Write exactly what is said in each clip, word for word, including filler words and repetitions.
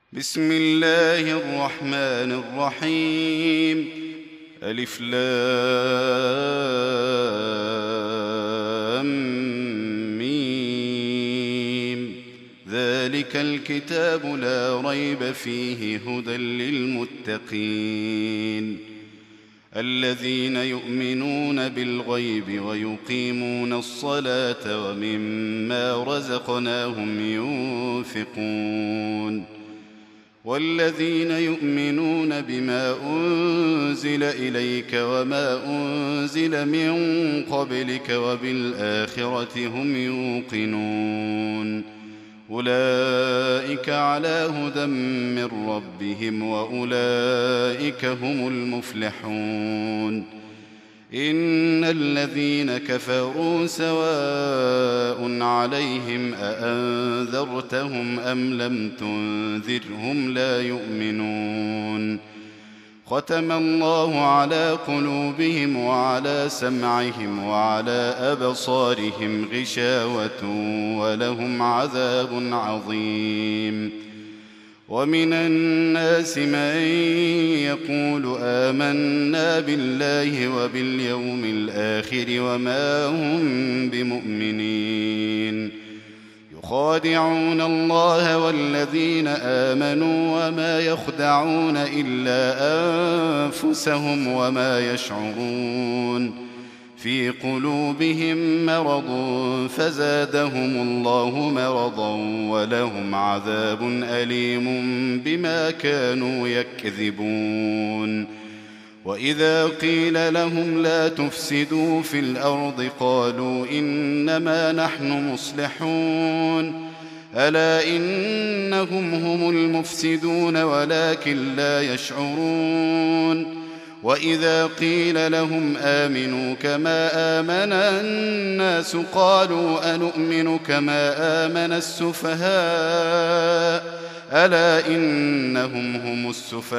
بسم الله الرحمن الرحيم. ألف لام ميم. ذلك الكتاب لا ريب فيه هدى للمتقين الذين يؤمنون بالغيب ويقيمون الصلاة ومما رزقناهم ينفقون والذين يؤمنون بما أنزل إليك وما أنزل من قبلك وبالآخرة هم يوقنون أولئك على هدى من ربهم وأولئك هم المفلحون. إن الذين كفروا سواء عليهم أأنذرتهم أم لم تنذرهم لا يؤمنون. ختم الله على قلوبهم وعلى سمعهم وعلى أبصارهم غشاوة ولهم عذاب عظيم. ومن الناس من يقول آمنا بالله وباليوم الآخر وما هم بمؤمنين يخادعون الله والذين آمنوا وما يخدعون إلا أنفسهم وما يشعرون. في قلوبهم مرض فزادهم الله مرضا ولهم عذاب أليم بما كانوا يكذبون. وإذا قيل لهم لا تفسدوا في الأرض قالوا إنما نحن مصلحون ألا إنهم هم المفسدون ولكن لا يشعرون. وإذا قيل لهم آمنوا كما آمن الناس قالوا أنؤمن كما آمن السفهاء ألا إنهم هم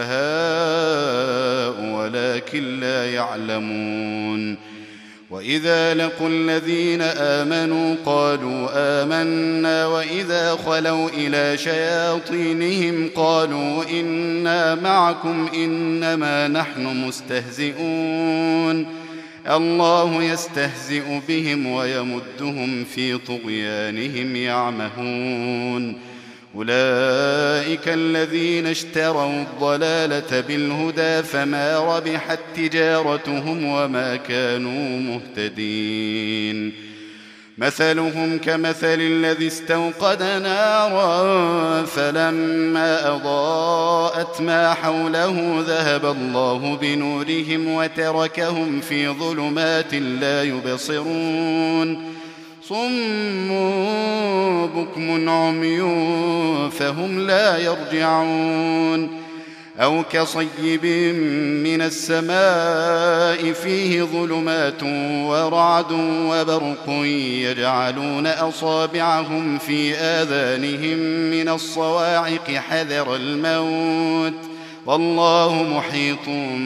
السفهاء ولكن لا يعلمون. وإذا لقوا الذين آمنوا قالوا آمنا وإذا خلوا إلى شياطينهم قالوا إنا معكم إنما نحن مستهزئون الله يستهزئ بهم ويمدهم في طغيانهم يعمهون. أولئك الذين اشتروا الضلالة بالهدى فما ربحت تجارتهم وما كانوا مهتدين. مثلهم كمثل الذي استوقد نارا فلما أضاءت ما حوله ذهب الله بنورهم وتركهم في ظلمات لا يبصرون صم بكم عمي فهم لا يرجعون. أو كصيب من السماء فيه ظلمات ورعد وبرق يجعلون أصابعهم في آذانهم من الصواعق حذر الموت والله محيط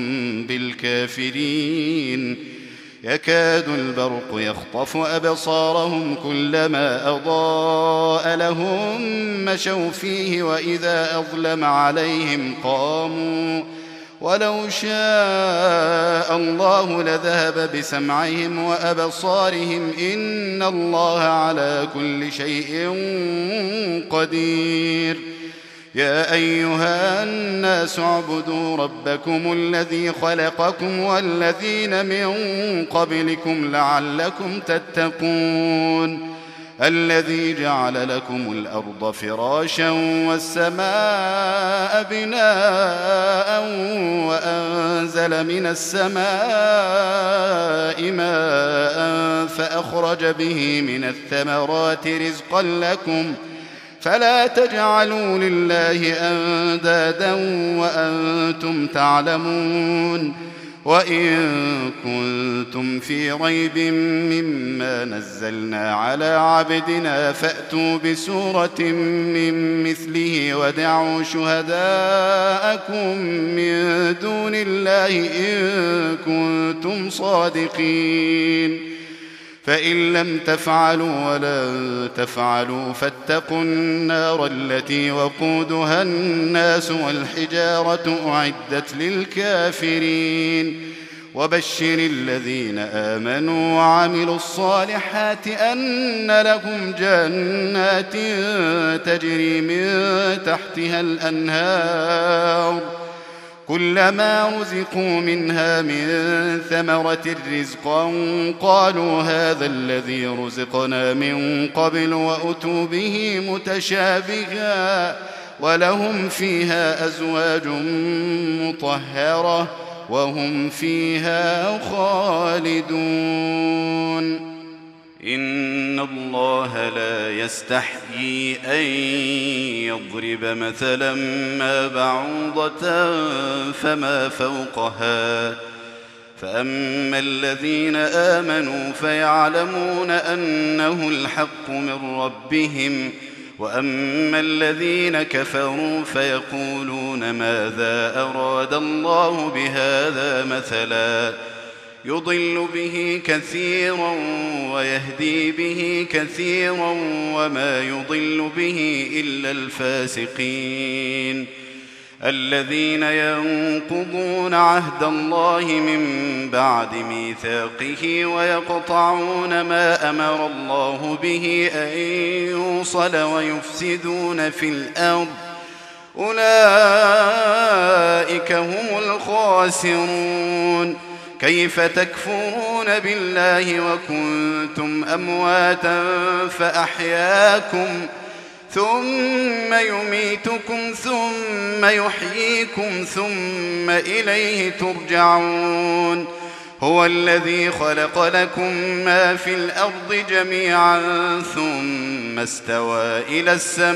بالكافرين. يكاد البرق يخطف أبصارهم كلما أضاء لهم مشوا فيه وإذا أظلم عليهم قاموا ولو شاء الله لذهب بسمعهم وأبصارهم إن الله على كل شيء قدير. يا أيها الناس اعبدوا ربكم الذي خلقكم والذين من قبلكم لعلكم تتقون الذي جعل لكم الأرض فراشا والسماء بناء وأنزل من السماء ماء فأخرج به من الثمرات رزقا لكم فلا تجعلوا لله أندادا وأنتم تعلمون. وإن كنتم في ريب مما نزلنا على عبدنا فأتوا بسورة من مثله ودعوا شهداءكم من دون الله إن كنتم صادقين فإن لم تفعلوا ولن تفعلوا فاتقوا النار التي وقودها الناس والحجارة أعدت للكافرين وبشر الذين آمنوا وعملوا الصالحات أن لهم جنات تجري من تحتها الأنهار كلما رزقوا منها من ثمرة رزقا قالوا هذا الذي رزقنا من قبل وأتوا به متشابها ولهم فيها أزواج مطهرة وهم فيها خالدون. إن الله لا يستحيي أن يضرب مثلا ما بعوضة فما فوقها فأما الذين آمنوا فيعلمون أنه الحق من ربهم وأما الذين كفروا فيقولون ماذا أراد الله بهذا مثلا يضل به كثيرا ويهدي به كثيرا وما يضل به إلا الفاسقين الذين ينقضون عهد الله من بعد ميثاقه ويقطعون ما أمر الله به أن يوصل ويفسدون في الأرض أولئك هم الخاسرون. كيف تكفرون بالله وكنتم أمواتا فأحياكم ثم يميتكم ثم يحييكم ثم إليه ترجعون. هو الذي خلق لكم ما في الأرض جميعا ثم استوى إلى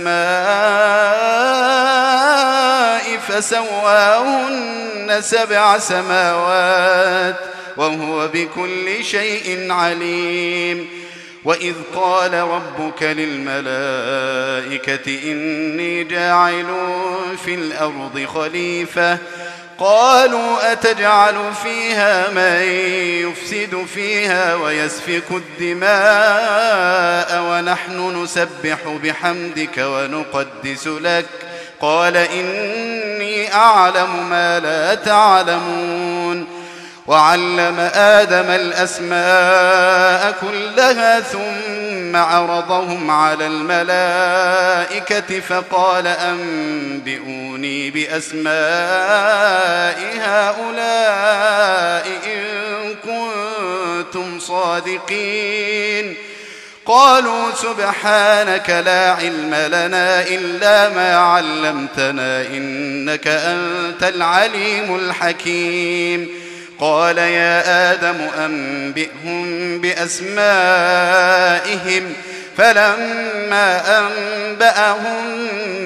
السماء فسواهن سبع سماوات وهو بكل شيء عليم. وإذ قال ربك للملائكة إني جاعل في الأرض خليفة قالوا أتجعل فيها من يفسد فيها ويسفك الدماء ونحن نسبح بحمدك ونقدس لك قال إني أعلم ما لا تعلمون. وعلم آدم الأسماء كلها ثم عرضهم على الملائكة فقال أنبئوني بأسماء هؤلاء إن كنتم صادقين. قالوا سبحانك لا علم لنا إلا ما علمتنا إنك أنت العليم الحكيم. قال يا آدم أنبئهم بأسمائهم فلما أنبأهم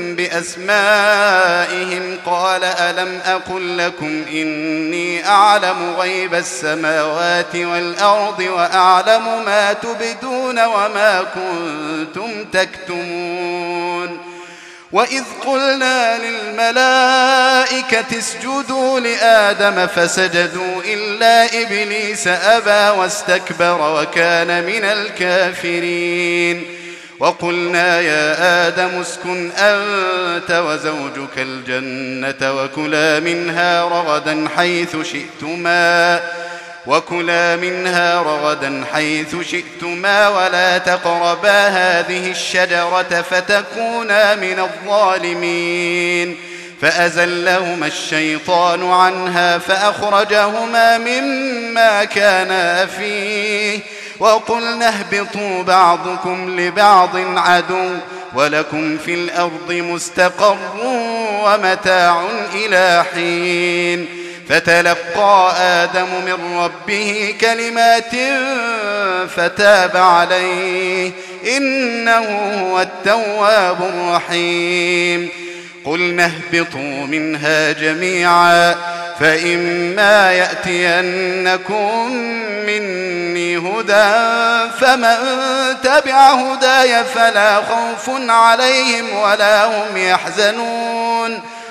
بأسمائهم قال ألم أقل لكم إني أعلم غيب السماوات والأرض وأعلم ما تبدون وما كنتم تكتمون. وإذ قلنا للملائكة اسجدوا لآدم فسجدوا إلا إبليس أبى واستكبر وكان من الكافرين. وقلنا يا آدم اسكن أنت وزوجك الجنة وكلا منها رغدا حيث شئتما وكلا منها رغدا حيث شئتما ولا تقربا هذه الشجرة فتكونا من الظالمين. فأزلهما الشيطان عنها فأخرجهما مما كانا فيه وقلنا اهبطوا بعضكم لبعض عدو ولكم في الأرض مستقر ومتاع إلى حين. فتلقى آدم من ربه كلمات فتاب عليه إنه هو التواب الرحيم. قلنا اهبطوا منها جميعا فإما يأتينكم مني هدى فمن تبع هداي فلا خوف عليهم ولا هم يحزنون.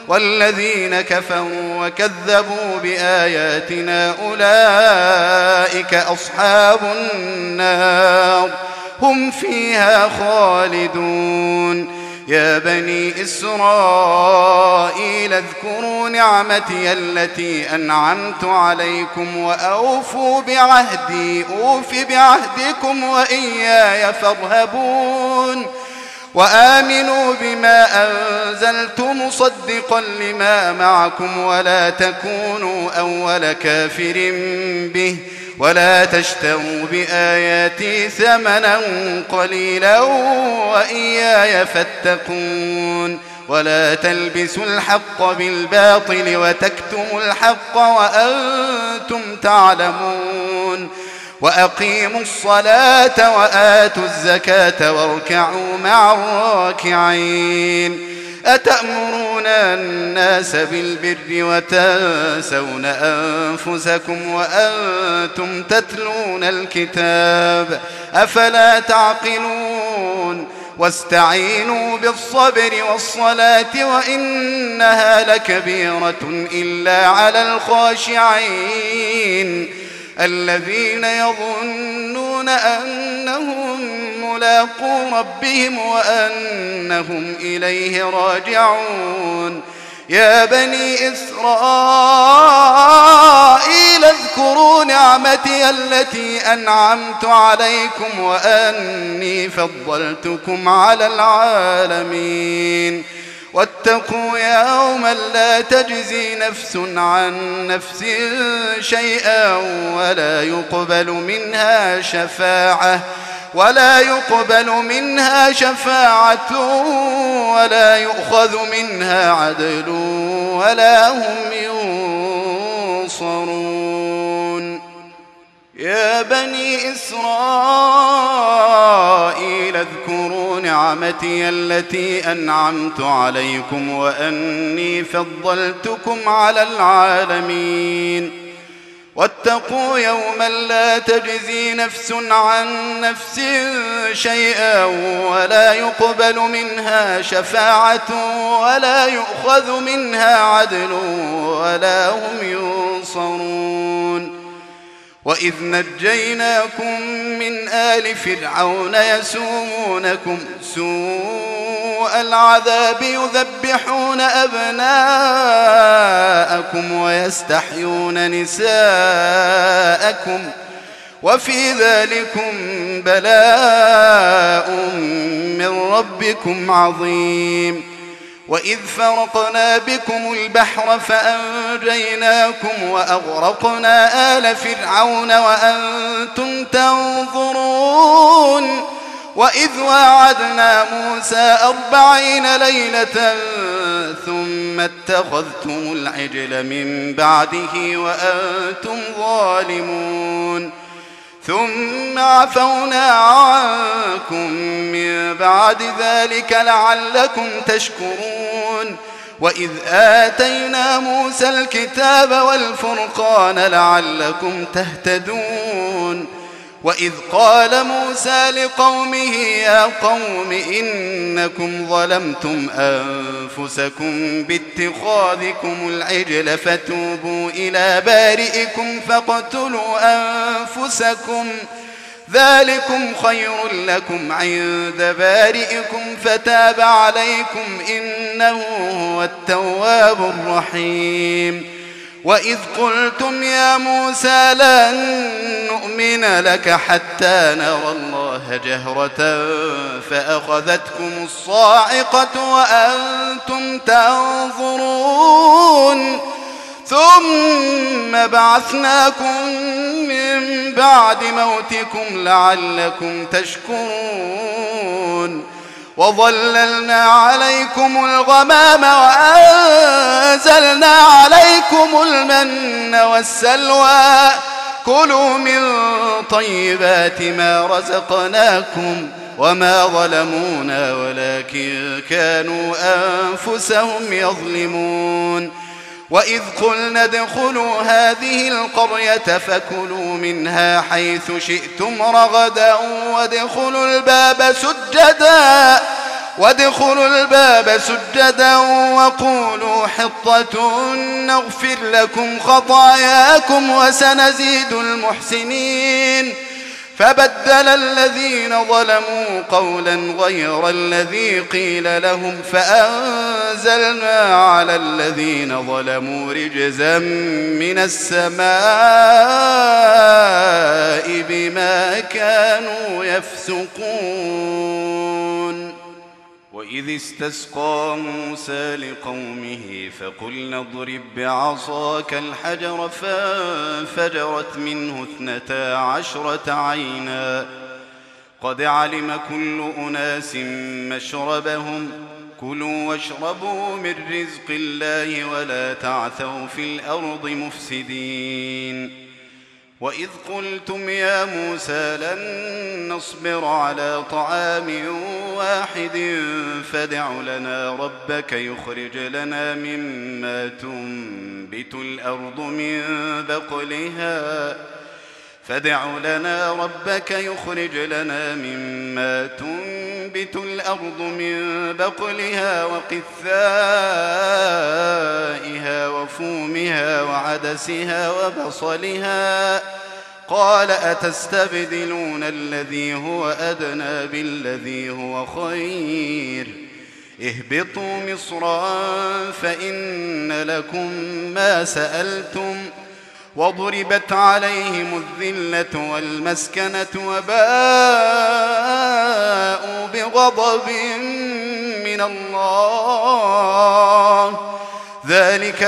والذين كفروا وكذبوا بآياتنا أولئك أصحاب النار هم فيها خالدون. يا بني إسرائيل اذكروا نعمتي التي أنعمت عليكم وأوفوا بعهدي أوف بعهدكم وإياي فارهبون. وآمنوا بما أنزلت مصدقا لما معكم ولا تكونوا أول كافر به ولا تشتروا بآياتي ثمنا قليلا وإياي فاتقون. ولا تلبسوا الحق بالباطل وتكتموا الحق وأنتم تعلمون. وأقيموا الصلاة وآتوا الزكاة واركعوا مع الراكعين. أتأمرون الناس بالبر وتنسون أنفسكم وأنتم تتلون الكتاب أفلا تعقلون. واستعينوا بالصبر والصلاة وإنها لكبيرة إلا على الخاشعين الذين يظنون أنهم ملاقو ربهم وأنهم إليه راجعون. يا بني إسرائيل اذكروا نعمتي التي أنعمت عليكم وأني فضلتكم على العالمين. واتقوا يوما لا تجزي نفس عن نفس شيئا ولا يقبل منها شفاعة ولا يقبل منها شفاعة ولا يؤخذ منها عدل ولا هم ينصرون. يا بني إسرائيل اذكروا نعمتي التي أنعمت عليكم وأني فضلتكم على العالمين. واتقوا يوما لا تجزي نفس عن نفس شيئا ولا يقبل منها شفاعة ولا يؤخذ منها عدل ولا هم ينصرون. وإذ نجيناكم من آل فرعون يسومونكم سوء العذاب يذبحون أبناءكم ويستحيون نساءكم وفي ذلكم بلاء من ربكم عظيم. وإذ فرقنا بكم البحر فأنجيناكم وأغرقنا آل فرعون وأنتم تنظرون. وإذ واعدنا موسى أربعين ليلة ثم اتخذتم العجل من بعده وأنتم ظالمون ثم عفونا عنكم من بعد ذلك لعلكم تشكرون. وإذ آتينا موسى الكتاب والفرقان لعلكم تهتدون. وإذ قال موسى لقومه يا قوم إنكم ظلمتم أنفسكم باتخاذكم العجل فتوبوا إلى بارئكم فاقتلوا أنفسكم ذلكم خير لكم عند بارئكم فتاب عليكم إنه هو التواب الرحيم. وإذ قلتم يا موسى لن نؤمن لك حتى نرى الله جهرة فأخذتكم الصاعقة وأنتم تنظرون ثم بعثناكم من بعد موتكم لعلكم تشكرون. وظللنا عليكم الغمام وأنزلنا عليكم المن والسلوى كلوا من طيبات ما رزقناكم وما ظلمونا ولكن كانوا أنفسهم يظلمون. وإذ قلنا ادخلوا هذه القرية فكلوا منها حيث شئتم رغدا وادخلوا الباب سجدا وادخلوا الباب سجدا وقولوا حطة نغفر لكم خطاياكم وسنزيد المحسنين. فبدل الذين ظلموا قولا غير الذي قيل لهم فأنزلنا على الذين ظلموا رجزا من السماء بما كانوا يفسقون. وإذ استسقى موسى لقومه فقلنا اضرب بعصاك الحجر فانفجرت منه اثنتا عشرة عينا قد علم كل أناس مشربهم كلوا واشربوا من رزق الله ولا تعثوا في الأرض مفسدين. وإذ قلتم يا موسى لن نصبر على طعام واحد فادع لنا ربك يخرج لنا مما تنبت الأرض من بقلها فادع لنا ربك يخرج لنا مما تنبت الأرض من بقلها وقثائها وفومها وعدسها وبصلها قال أتستبدلون الذي هو أدنى بالذي هو خير اهبطوا مصرا فإن لكم ما سألتم وضربت عليهم الذلة والمسكنة وباءوا بغضب من الله ذلك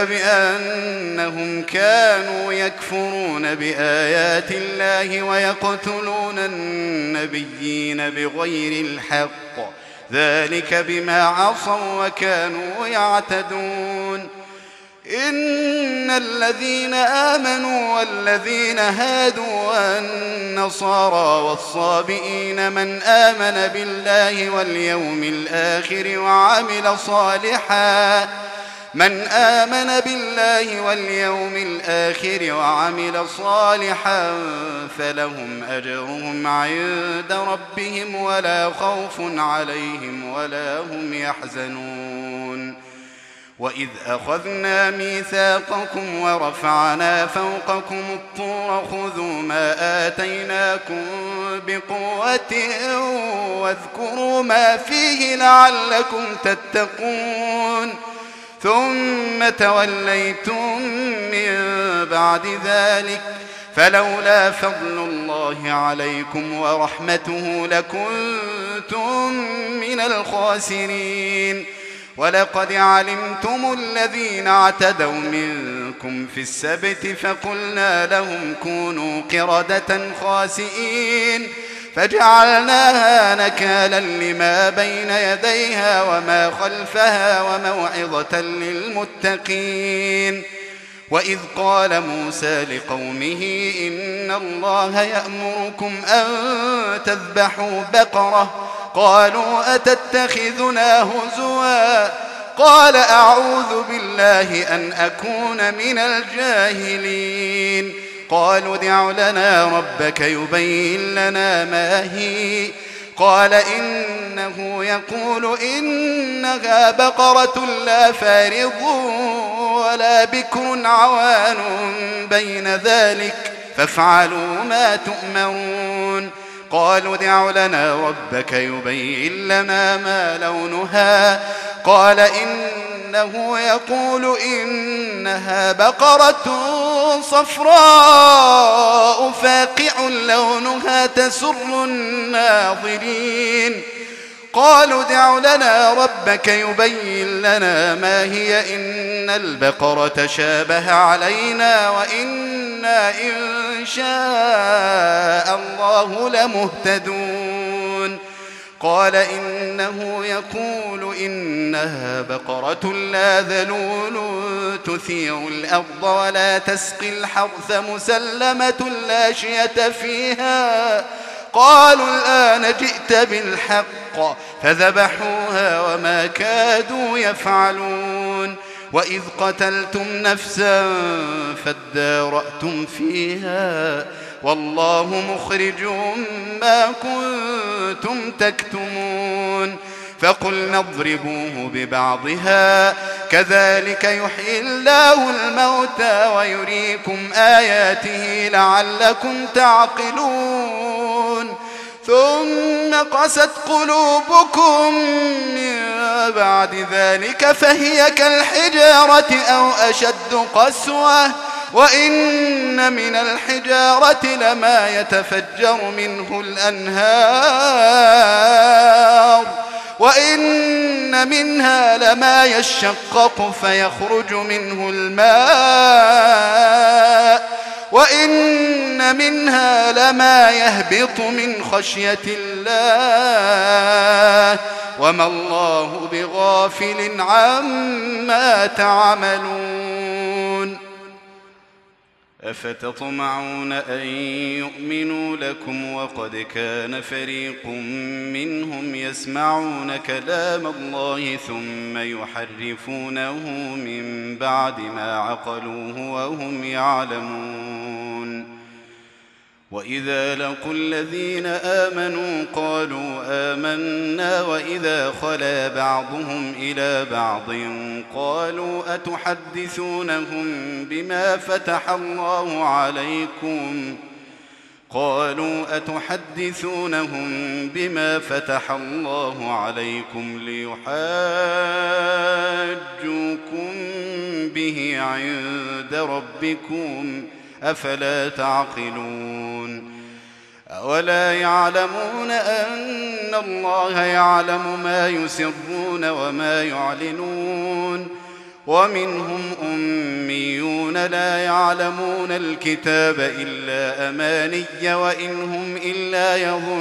بأنهم كانوا يكفرون بآيات الله ويقتلون النبيين بغير الحق ذلك بما عصوا وكانوا يعتدون. إن الذين آمنوا والذين هادوا والنصارى والصابئين من آمن بالله واليوم الآخر وعمل صالحا من آمن بالله واليوم الآخر وعمل صالحا فلهم أجرهم عند ربهم ولا خوف عليهم ولا هم يحزنون. وإذ أخذنا ميثاقكم ورفعنا فوقكم الطور خذوا ما آتيناكم بقوة واذكروا ما فيه لعلكم تتقون ثم توليتم من بعد ذلك فلولا فضل الله عليكم ورحمته لكنتم من الخاسرين. ولقد علمتم الذين اعتدوا منكم في السبت فقلنا لهم كونوا قردة خاسئين فجعلناها نكالا لما بين يديها وما خلفها وموعظة للمتقين. وإذ قال موسى لقومه إن الله يأمركم أن تذبحوا بقرة قالوا أتتخذنا هزوا قال أعوذ بالله أن أكون من الجاهلين. قالوا ادع لنا ربك يبين لنا ما هي قال إنه يقول إنها بقرة لا فارض ولا بكر عوان بين ذلك فافعلوا ما تؤمرون. قالوا ادع لنا ربك يبين لنا ما لونها قال إنه يقول إنها بقرة صفراء فاقع لونها تسر الناظرين. قالوا ادع لنا ربك يبين لنا ما هي إن البقرة شابه علينا وإنا إن شاء الله لمهتدون. قال إنه يقول إنها بقرة لا ذلول تثير الأرض ولا تسقي الحرث مسلمة لا شية فيها. قالوا الآن جئت بالحق فذبحوها وما كادوا يفعلون. وإذ قتلتم نفسا فادارأتم فيها والله مخرج ما كنتم تكتمون. فقلنا اضربوه ببعضها كذلك يحيي الله الموتى ويريكم آياته لعلكم تعقلون ثم قست قلوبكم من بعد ذلك فهي كالحجارة أو أشد قسوة وإن من الحجارة لما يتفجر منه الأنهار وإن منها لما يشقق فيخرج منه الماء وإن منها لما يهبط من خشية الله وما الله بغافل عما تعملون أفتطمعون أن يؤمنوا لكم وقد كان فريق منهم يسمعون كلام الله ثم يحرفونه من بعد ما عقلوه وهم يعلمون وإذا لقوا الذين آمنوا قالوا آمنا وإذا خلا بعضهم إلى بعض قالوا أتحدثونهم بما فتح الله عليكم قالوا أتحدثونهم بما فتح الله عليكم ليحاجوكم به عند ربكم أفلا تعقلون أولا يعلمون أن الله يعلم ما يسرون وما يعلنون ومنهم أميون لا يعلمون الكتاب إلا أماني وإنهم إلا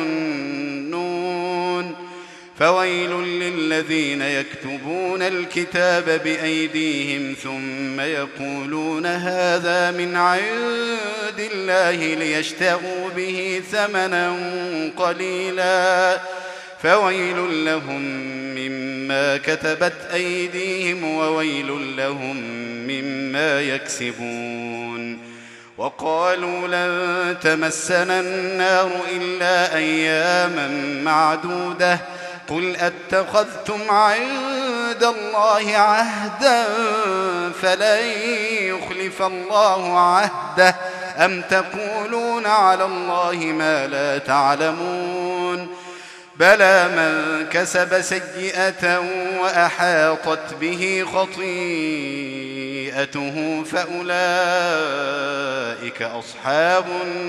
يظنون فويل للذين يكتبون الكتاب بأيديهم ثم يقولون هذا من عند الله ليشتروا به ثمنا قليلا فويل لهم مما كتبت أيديهم وويل لهم مما يكسبون وقالوا لن تمسنا النار إلا أياما معدودة قل أتخذتم عند الله عهدا فلن يخلف الله عهده أم تقولون على الله ما لا تعلمون بلى من كسب سيئة وأحاطت به خطيئته فأولئك أصحاب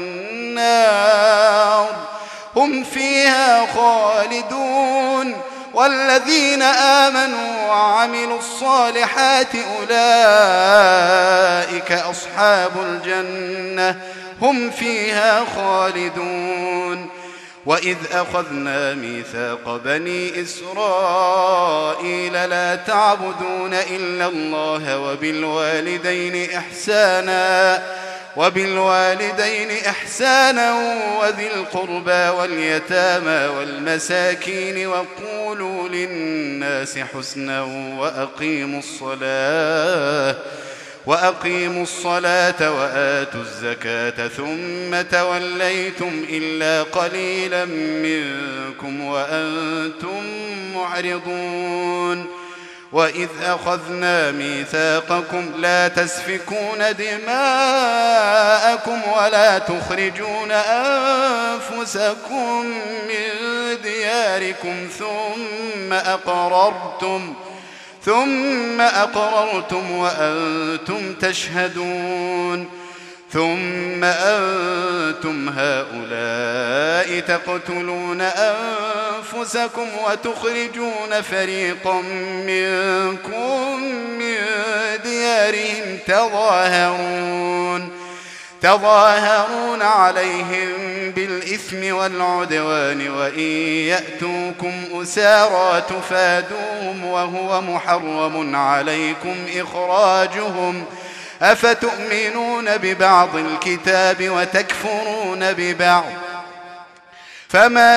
النار هم فيها خالدون والذين آمنوا وعملوا الصالحات أولئك أصحاب الجنة هم فيها خالدون وإذ أخذنا ميثاق بني إسرائيل لا تعبدون إلا الله وبالوالدين إحسانا وبالوالدين إحسانا وذي القربى واليتامى والمساكين وقولوا للناس حسنا وأقيموا الصلاة وأقيموا الصلاة وآتوا الزكاة ثم توليتم إلا قليلا منكم وأنتم معرضون وإذ أخذنا ميثاقكم لا تسفكون دماءكم ولا تخرجون أنفسكم من دياركم ثم أقررتم ثم أقررتم وأنتم تشهدون ثم أنتم هؤلاء تقتلون أنفسكم وتخرجون فريقا منكم من ديارهم تظاهرون تظاهرون عليهم بالإثم والعدوان وإن يأتوكم أسارى تفادوهم وهو محرم عليكم إخراجهم أفتؤمنون ببعض الكتاب وتكفرون ببعض فما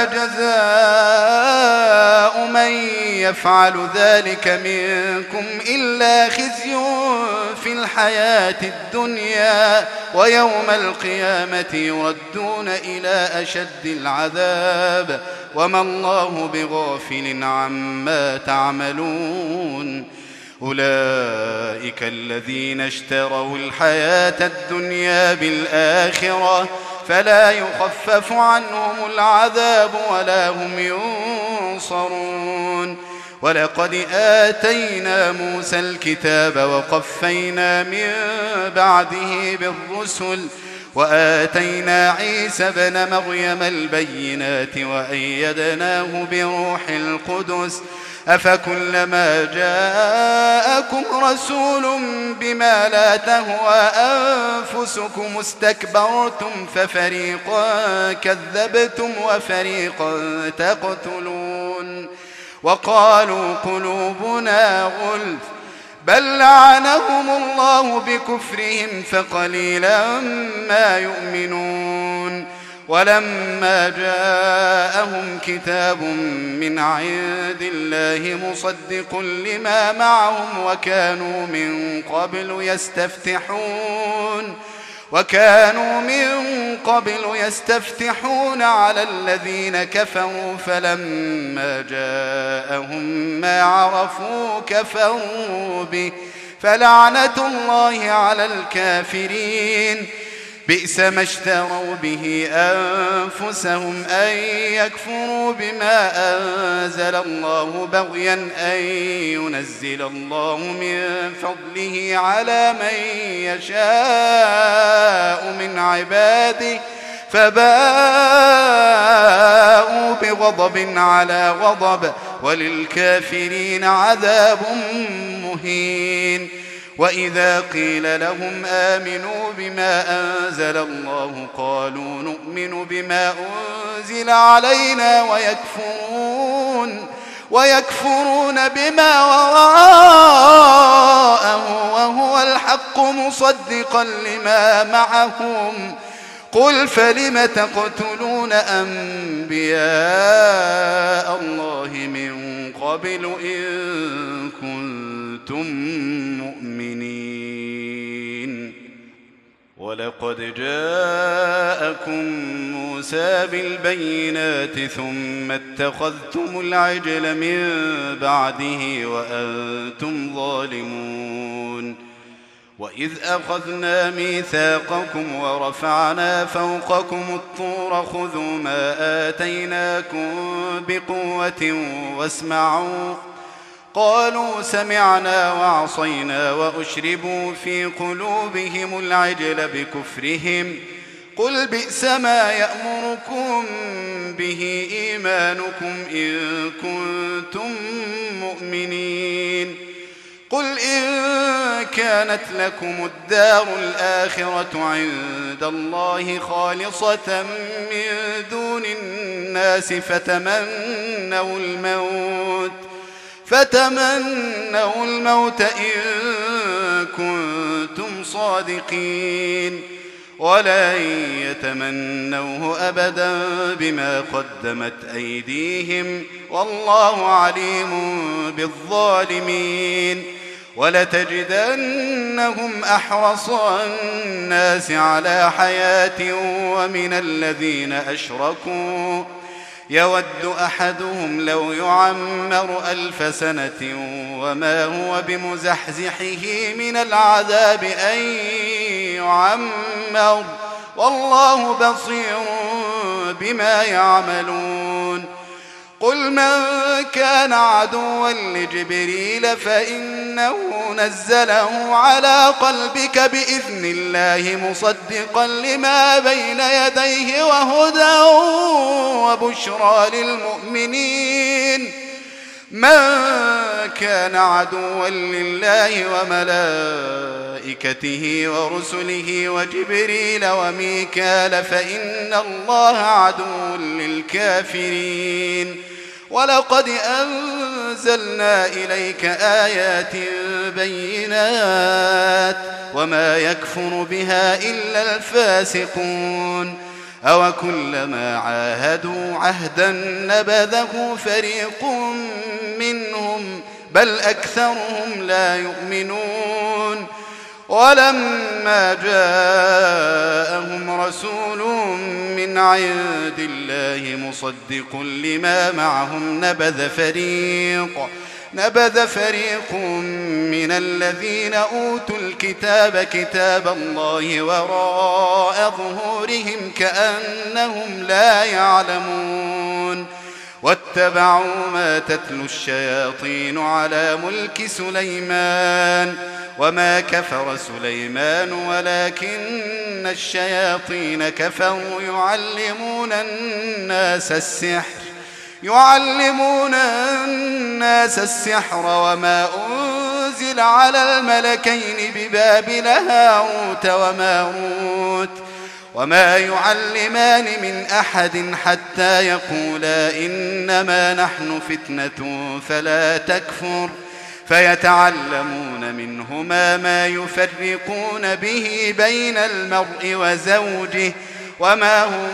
جزاء من يفعل ذلك منكم إلا خزي في الحياة الدنيا ويوم القيامة يردون إلى أشد العذاب وما الله بغافل عما تعملون. أولئك الذين اشتروا الحياة الدنيا بالآخرة فلا يخفف عنهم العذاب ولا هم ينصرون. ولقد آتينا موسى الكتاب وقفينا من بعده بالرسل وآتينا عيسى ابن مريم البينات وأيدناه بروح القدس أفكلما جاءكم رسول بما لا تهوى أنفسكم استكبرتم ففريقا كذبتم وفريقا تقتلون. وقالوا قلوبنا غلف بل لعنهم الله بكفرهم فقليلا ما يؤمنون. ولما جاءهم كتاب من عند الله مصدق لما معهم وكانوا من قبل يستفتحون وكانوا من قبل يستفتحون على الذين كفروا فلما جاءهم ما عرفوا كفروا به فلعنة الله على الكافرين. بئس ما اشتروا به أنفسهم أن يكفروا بما أنزل الله بغيا أن ينزل الله من فضله على من يشاء من عباده فباءوا بغضب على غضب وللكافرين عذاب مهين. وإذا قيل لهم آمنوا بما أنزل الله قالوا نؤمن بما أنزل علينا ويكفرون ويكفرون بما وراءه وهو الحق مصدقا لما معهم. قل فلم تقتلون أنبياء الله من قبل إن كنتم مؤمنين. ولقد جاءكم موسى بالبينات ثم اتخذتم العجل من بعده وأنتم ظالمون. وإذ أخذنا ميثاقكم ورفعنا فوقكم الطور خذوا ما آتيناكم بقوة واسمعوا قالوا سمعنا وعصينا وأشربوا في قلوبهم العجل بكفرهم. قل بئس ما يأمركم به إيمانكم إن كنتم مؤمنين. قل إن كانت لكم الدار الآخرة عند الله خالصة من دون الناس فتمنوا الموت فتمنوا الموت إن كنتم صادقين ولن يتمنوه أبدا بما قدمت أيديهم والله عليم بالظالمين. ولتجدنهم أحرص الناس على حياة ومن الذين أشركوا يود أحدهم لو يعمر ألف سنة وما هو بمزحزحه من العذاب أن يعمر والله بصير بما يعملون. قل من كان عدوا لجبريل فإنه نزله على قلبك بإذن الله مصدقا لما بين يديه وهدى وبشرى للمؤمنين. من كان عدوا لله وملائكته ورسله وجبريل وميكال فإن الله عدو للكافرين. ولقد أنزلنا إليك آيات بينات وما يكفر بها إلا الفاسقون. أو كلما عاهدوا عهدا نبذه فريق منهم بل أكثرهم لا يؤمنون ولما جاءهم رسول من عند الله مصدق لما معهم نبذ فريق نبذ فريق من الذين أوتوا الكتاب كتاب الله وراء ظهورهم كأنهم لا يعلمون واتبعوا ما تتلو الشياطين على ملك سليمان وما كفر سليمان ولكن الشياطين كفروا يعلمون الناس السحر يعلمون الناس السحر وما أنزل على الملكين ببابل هاروت وماروت وما يعلمان من أحد حتى يقولا إنما نحن فتنة فلا تكفر فيتعلمون منهما ما يفرقون به بين المرء وزوجه وما هم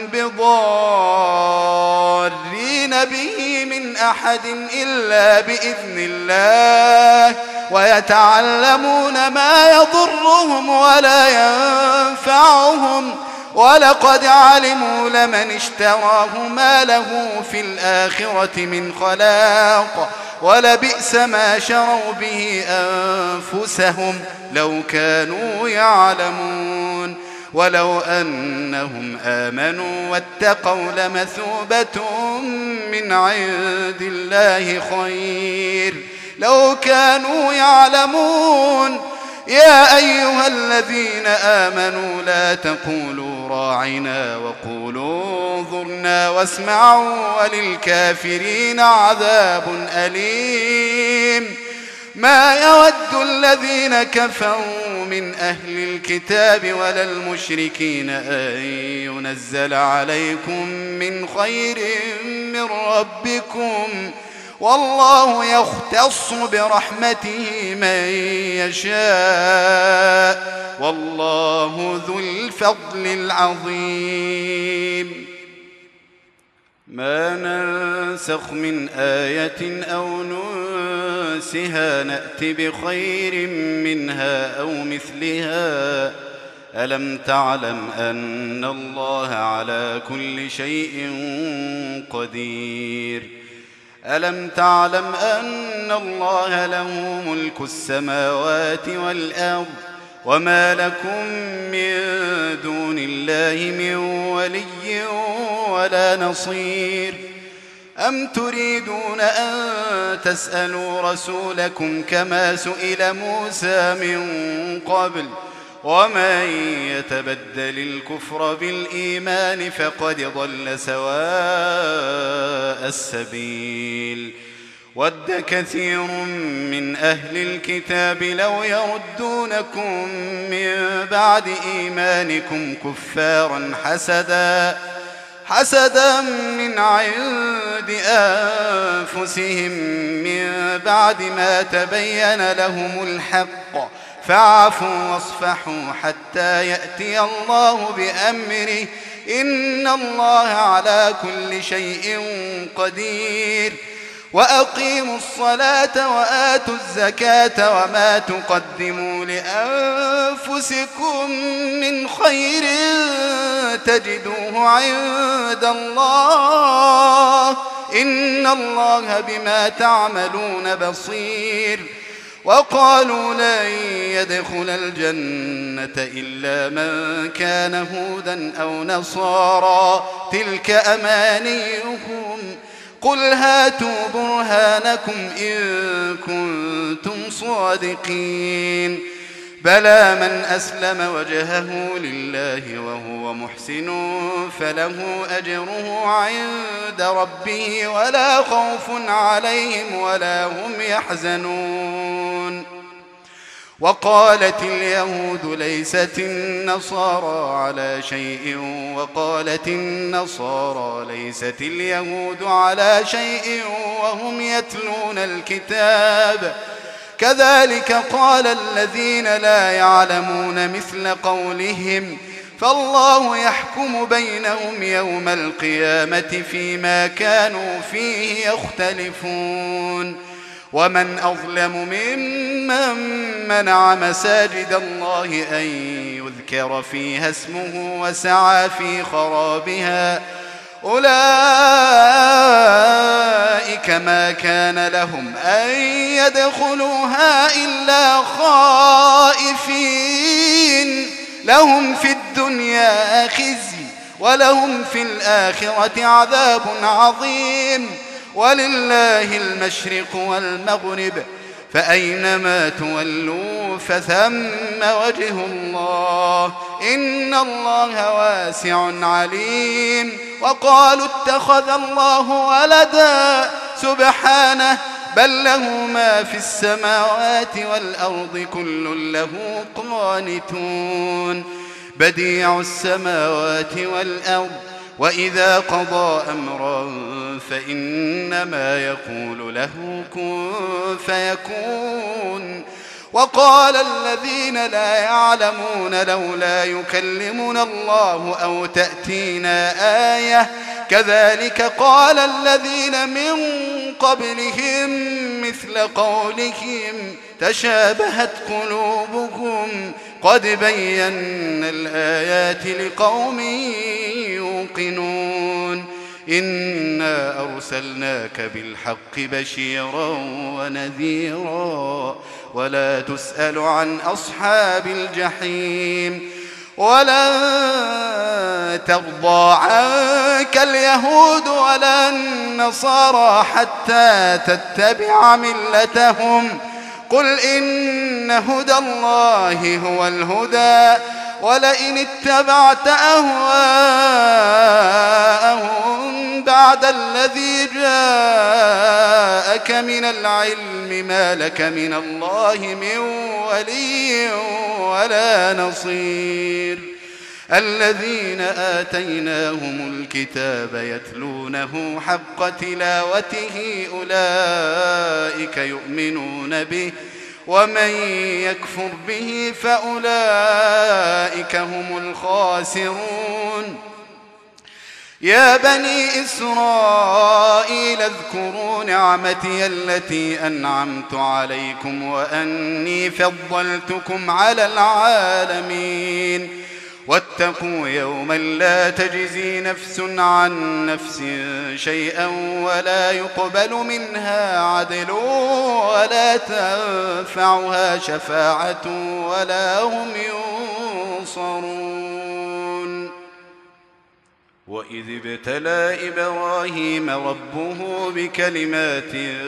بضارين به من أحد إلا بإذن الله ويتعلمون ما يضرهم ولا ينفعهم ولقد علموا لمن اشتراه ما له في الآخرة من خلاق ولبئس ما شروا به أنفسهم لو كانوا يعلمون ولو أنهم آمنوا واتقوا لمثوبة من عند الله خير لو كانوا يعلمون يا أيها الذين آمنوا لا تقولوا راعنا وقولوا انظرنا واسمعوا وللكافرين عذاب أليم ما يود الذين كفروا من أهل الكتاب ولا المشركين أن ينزل عليكم من خير من ربكم والله يختص برحمته من يشاء والله ذو الفضل العظيم ما ننسخ من آية أو ننسها نأت بخير منها أو مثلها ألم تعلم أن الله على كل شيء قدير ألم تعلم أن الله له ملك السماوات والأرض وما لكم من دون الله من ولي ولا نصير أم تريدون أن تسألوا رسولكم كما سئل موسى من قبل ومن يتبدل الكفر بالإيمان فقد ضل سواء السبيل ود كثير من أهل الكتاب لو يردونكم من بعد إيمانكم كفارا حسدا حسدا من عند أنفسهم من بعد ما تبين لهم الحق فاعفوا واصفحوا حتى يأتي الله بأمره إن الله على كل شيء قدير وأقيموا الصلاة وآتوا الزكاة وما تقدموا لأنفسكم من خير تجدوه عند الله إن الله بما تعملون بصير وقالوا لن يدخل الجنة إلا من كان هودا أو نصارى تلك أمانيهم قل هاتوا برهانكم إن كنتم صادقين بلى من أسلم وجهه لله وهو محسن فله أجره عند ربه ولا خوف عليهم ولا هم يحزنون وقالت اليهود ليست النصارى على شيء وقالت النصارى ليست اليهود على شيء وهم يتلون الكتاب كذلك قال الذين لا يعلمون مثل قولهم فالله يحكم بينهم يوم القيامة فيما كانوا فيه يختلفون ومن أظلم ممن منع مساجد الله أن يذكر فيها اسمه وسعى في خرابها أولئك ما كان لهم أن يدخلوها إلا خائفين لهم في الدنيا خزي ولهم في الآخرة عذاب عظيم ولله المشرق والمغرب فأينما تولوا فثم وجه الله إن الله واسع عليم وقالوا اتخذ الله ولدا سبحانه بل له ما في السماوات والأرض كل له قانتون بديع السماوات والأرض وإذا قضى أمرا فإنما يقول له كن فيكون وقال الذين لا يعلمون لولا يكلمنا الله أو تأتينا آية كذلك قال الذين من قبلهم مثل قولهم تشابهت قلوبهم قد بينا الآيات لقوم يوقنون إنا أرسلناك بالحق بشيرا ونذيرا ولا تسأل عن أصحاب الجحيم ولن ترضى عنك اليهود ولا النصارى حتى تتبع ملتهم قل إن هدى الله هو الهدى ولئن اتبعت أهواءهم بعد الذي جاءك من العلم ما لك من الله من ولي ولا نصير الذين آتيناهم الكتاب يتلونه حق تلاوته أولئك يؤمنون به ومن يكفر به فأولئك هم الخاسرون يا بني إسرائيل اذكروا نعمتي التي أنعمت عليكم وأني فضلتكم على العالمين واتقوا يوما لا تجزي نفس عن نفس شيئا ولا يقبل منها عدل ولا تنفعها شفاعة ولا هم ينصرون وإذ ابتلى إبراهيم ربه بكلمات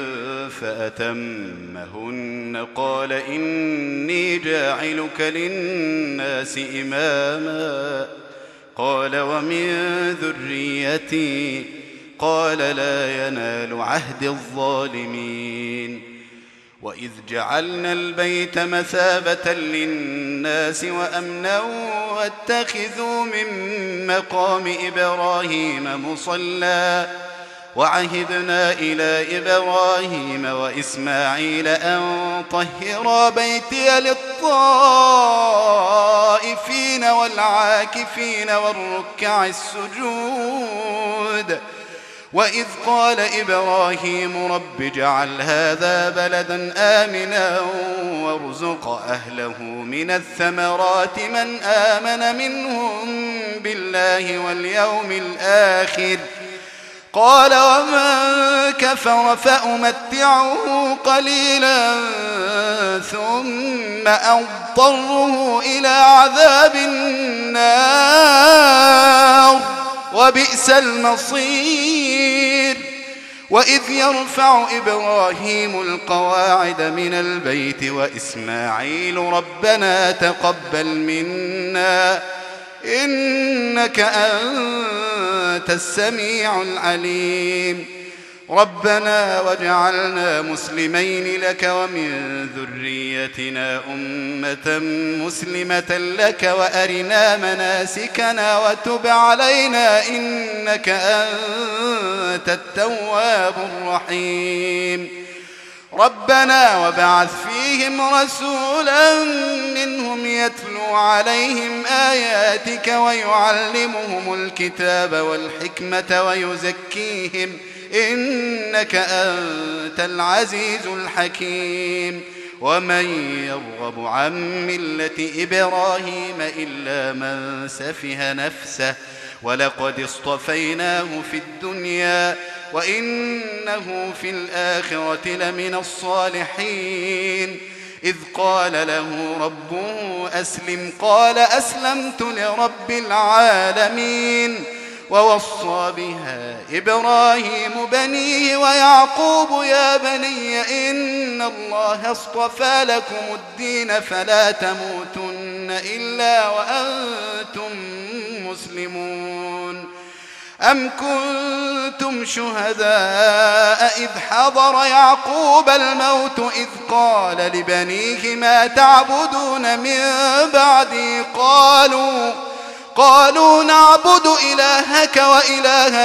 فأتمهن قال إني جاعلك للناس إماما قال ومن ذريتي قال لا ينال عهد الظالمين وإذ جعلنا البيت مثابة للناس وأمنا واتخذوا من مقام إبراهيم مصلى وعهدنا إلى إبراهيم وإسماعيل أن طهرا بيتي للطائفين والعاكفين والركع السجود وإذ قال إبراهيم رب اجعل هذا بلدا آمنا وارزق أهله من الثمرات من آمن منهم بالله واليوم الآخر قال ومن كفر فأمتعه قليلا ثم أضطره إلى عذاب النار وبئس المصير وإذ يرفع إبراهيم القواعد من البيت وإسماعيل ربنا تقبل منا إنك أنت السميع العليم ربنا واجعلنا مسلمين لك ومن ذريتنا أمة مسلمة لك وأرنا مناسكنا وتب علينا إنك أنت التواب الرحيم ربنا وابعث فيهم فيهم رسولا منهم يتلو عليهم آياتك ويعلمهم الكتاب والحكمة ويزكيهم إنك أنت العزيز الحكيم ومن يرغب عن ملة إبراهيم إلا من سفه نفسه ولقد اصطفيناه في الدنيا وإنه في الآخرة لمن الصالحين إذ قال له ربه أسلم قال أسلمت لرب العالمين ووصى بها إبراهيم بنيه ويعقوب يا بني إن الله اصطفى لكم الدين فلا تموتن إلا وأنتم مسلمون أم كنتم شهداء إذ حضر يعقوب الموت إذ قال لبنيه ما تعبدون من بعدي قالوا قالوا نعبد إلهك وإله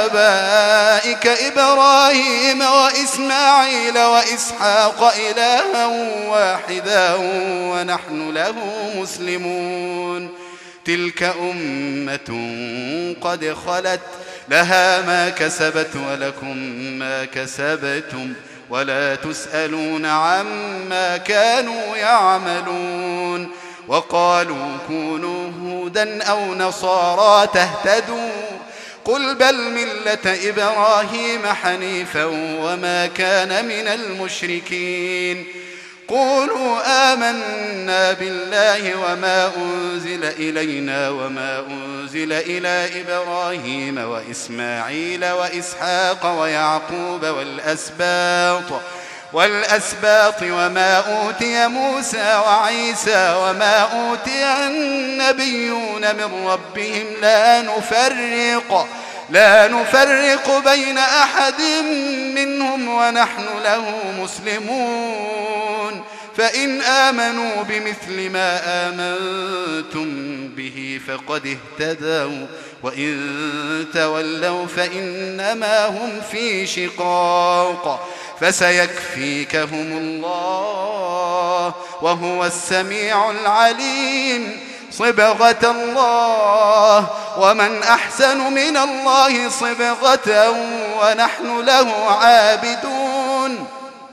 آبائك إبراهيم وإسماعيل وإسحاق إلها واحدا ونحن له مسلمون تلك أمة قد خلت لها ما كسبت ولكم ما كسبتم ولا تسألون عما كانوا يعملون وقالوا كونوا هودا أو نصارى تهتدوا قل بل ملة إبراهيم حنيفا وما كان من المشركين قولوا آمنا بالله وما أنزل إلينا وما أنزل إلى إبراهيم وإسماعيل وإسحاق ويعقوب والأسباط والأسباط وما أوتي موسى وعيسى وما أوتي النبيون من ربهم لا نفرق لا نفرق بين أحد منهم ونحن له مسلمون فإن آمنوا بمثل ما آمنتم به فقد اهتدوا وإن تولوا فإنما هم في شقاق فسيكفيكهم الله وهو السميع العليم صبغة الله ومن أحسن من الله صبغة ونحن له عابدون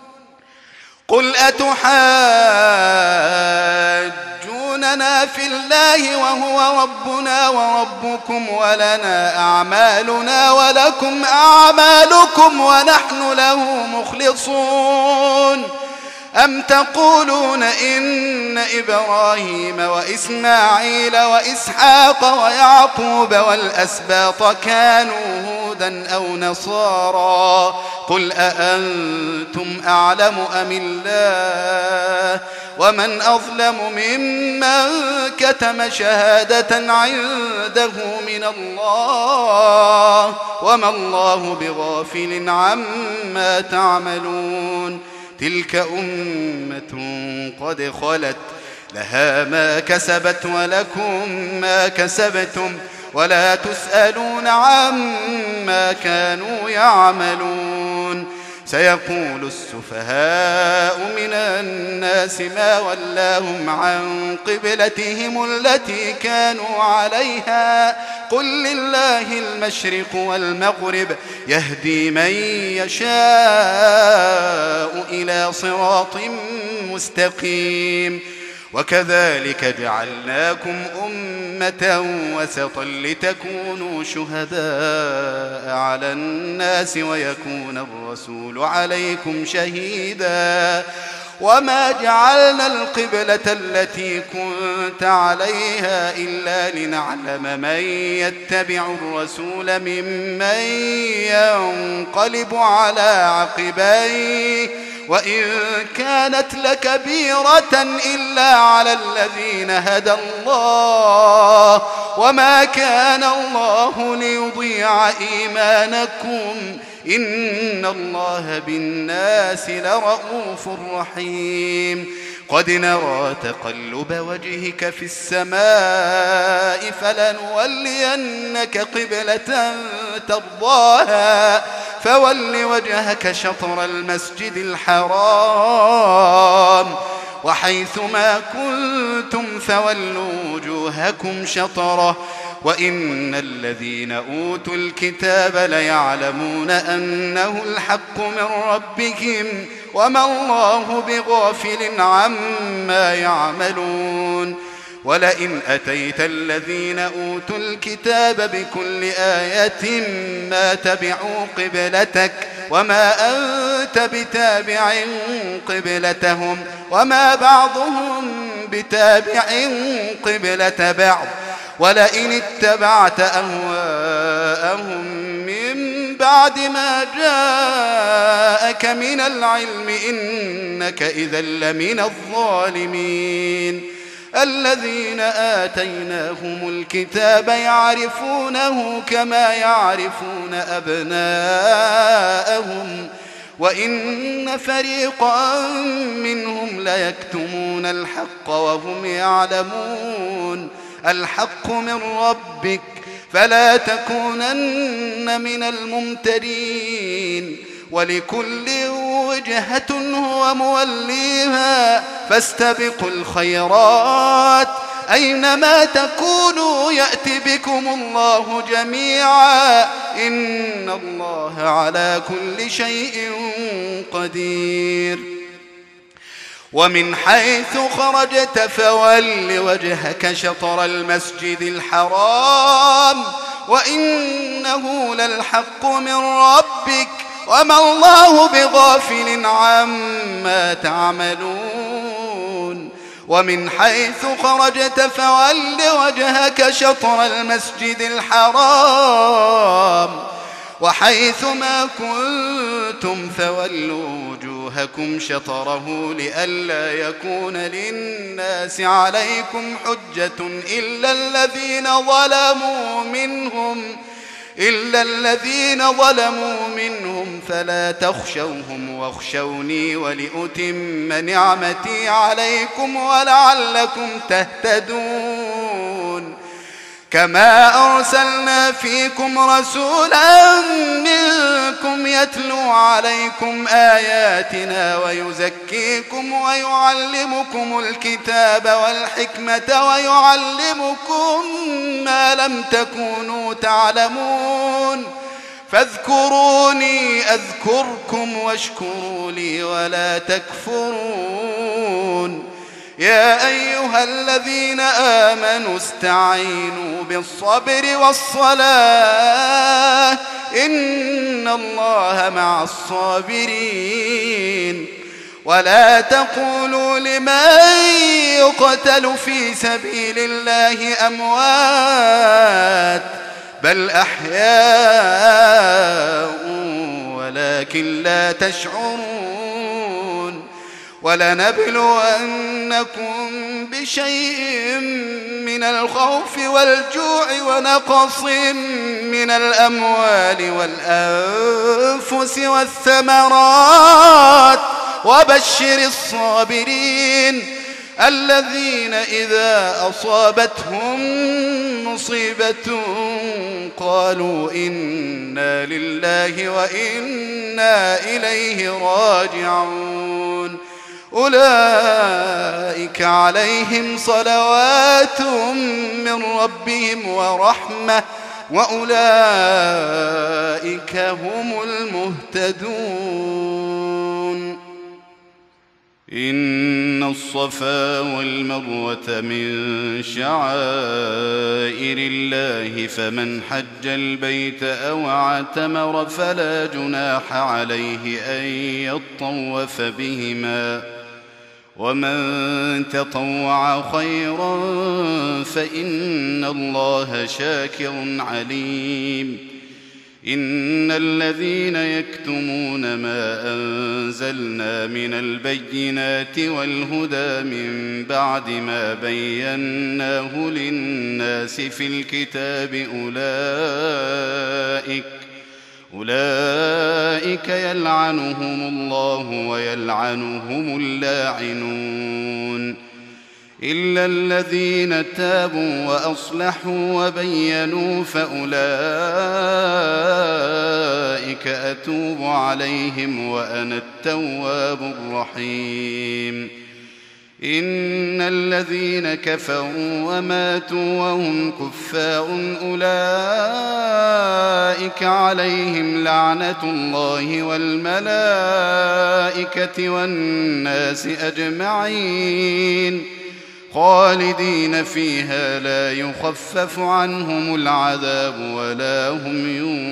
قل أتحاجوننا في الله وهو ربنا وربكم ولنا أعمالنا ولكم أعمالكم ونحن له مخلصون أم تقولون إن إبراهيم وإسماعيل وإسحاق ويعقوب والأسباط كانوا هودا أو نصارى قل أأنتم أعلم أم الله ومن أظلم ممن كتم شهادة عنده من الله وما الله بغافل عما تعملون تلك أمة قد خلت لها ما كسبت ولكم ما كسبتم ولا تسألون عما كانوا يعملون سيقول السفهاء من الناس ما ولاهم عن قبلتهم التي كانوا عليها قل لله المشرق والمغرب يهدي من يشاء إلى صراط مستقيم وكذلك جعلناكم أمة وسطا لتكونوا شهداء على الناس ويكون الرسول عليكم شهيدا وما جعلنا القبلة التي كنت عليها إلا لنعلم من يتبع الرسول ممن ينقلب على عقبيه وإن كانت لكبيرة إلا على الذين هدى الله وما كان الله ليضيع إيمانكم إن الله بالناس لرؤوف رحيم قد نرى تقلب وجهك في السماء فلنولينك قبلة ترضاها فول وجهك شطر المسجد الحرام وحيثما كنتم فولوا وجوهكم شطره وإن الذين أوتوا الكتاب ليعلمون أنه الحق من ربهم وما الله بغافل عما يعملون. ولئن أتيت الذين أوتوا الكتاب بكل آية ما تبعوا قبلتك وما أنت بتابع قبلتهم وما بعضهم بتابع قبلة بعض ولئن اتبعت أهواءهم من بعد ما جاءك من العلم إنك إذا لمن الظالمين. الذين آتيناهم الكتاب يعرفونه كما يعرفون أبناءهم وإن فريقا منهم ليكتمون الحق وهم يعلمون. الحق من ربك فلا تكونن من الممترين. ولكل وجهة هو موليها فاستبقوا الخيرات أينما تكونوا يأتي بكم الله جميعا إن الله على كل شيء قدير. ومن حيث خرجت فول وجهك شطر المسجد الحرام وإنه للحق من ربك وما الله بغافل عما تعملون. ومن حيث خرجت فول وجهك شطر المسجد الحرام وحيث ما كنتم فولوا وجوهكم شطره لئلا يكون للناس عليكم حجة إلا الذين ظلموا منهم إلا الذين ظلموا منهم فلا تخشوهم واخشوني ولأتم نعمتي عليكم ولعلكم تهتدون. كما أرسلنا فيكم رسولا منكم يتلو عليكم آياتنا ويزكيكم ويعلمكم الكتاب والحكمة ويعلمكم ما لم تكونوا تعلمون. فاذكروني أذكركم واشكروا لي ولا تكفرون. يا أيها الذين آمنوا استعينوا بالصبر والصلاة إن الله مع الصابرين. ولا تقولوا لمن يقتل في سبيل الله أموات بل أحياء ولكن لا تشعرون. ولنبلونكم بشيء من الخوف والجوع ونقص من الأموال والأنفس والثمرات وبشر الصابرين الذين إذا أصابتهم مصيبة قالوا إنا لله وإنا إليه راجعون. أولئك عليهم صلوات من ربهم ورحمة وأولئك هم المهتدون. إن الصفا والمروة من شعائر الله فمن حج البيت أو اعتمر فلا جناح عليه أن يطوف بهما ومن تطوع خيرا فإن الله شاكر عليم. إن الذين يكتمون ما أنزلنا من البينات والهدى من بعد ما بيناه للناس في الكتاب أولئك أولئك يلعنهم الله ويلعنهم اللاعنون إلا الذين تابوا وأصلحوا وبينوا فأولئك أتوب عليهم وأنا التواب الرحيم. إن الذين كفروا وماتوا وهم كفار أولئك عليهم لعنة الله والملائكة والناس أجمعين خالدين فيها لا يخفف عنهم العذاب ولا هم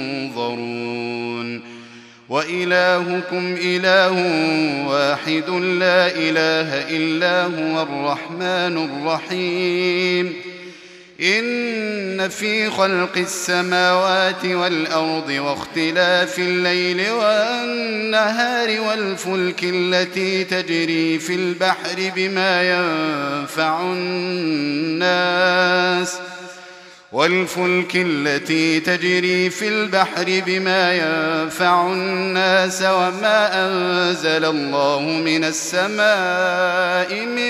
ينظرون وإلهكم إله واحد لا إله إلا هو الرحمن الرحيم إن في خلق السماوات والأرض واختلاف الليل والنهار والفلك التي تجري في البحر بما ينفع الناس والفلك التي تجري في البحر بما ينفع الناس وما أنزل الله من السماء من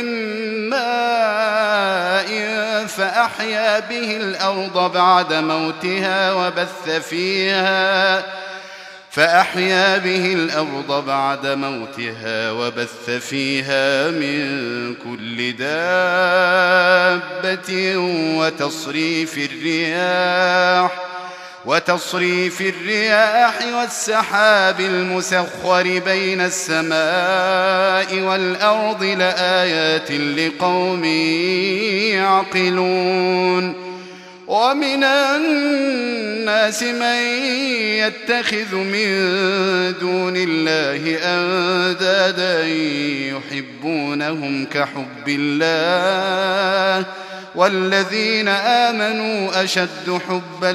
ماء فأحيا به الأرض بعد موتها وبث فيها فأحيا به الأرض بعد موتها وبث فيها من كل دابة وتصريف الرياح وتصريف الرياح والسحاب المسخر بين السماء والأرض لآيات لقوم يعقلون ومن الناس من يتخذ من دون الله أندادا يحبونهم كحب الله والذين آمنوا أشد حبا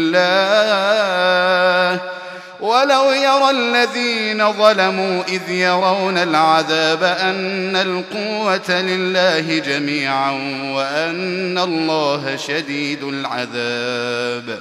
لله ولو يرى الذين ظلموا إذ يرون العذاب أن القوة لله جميعا وأن الله شديد العذاب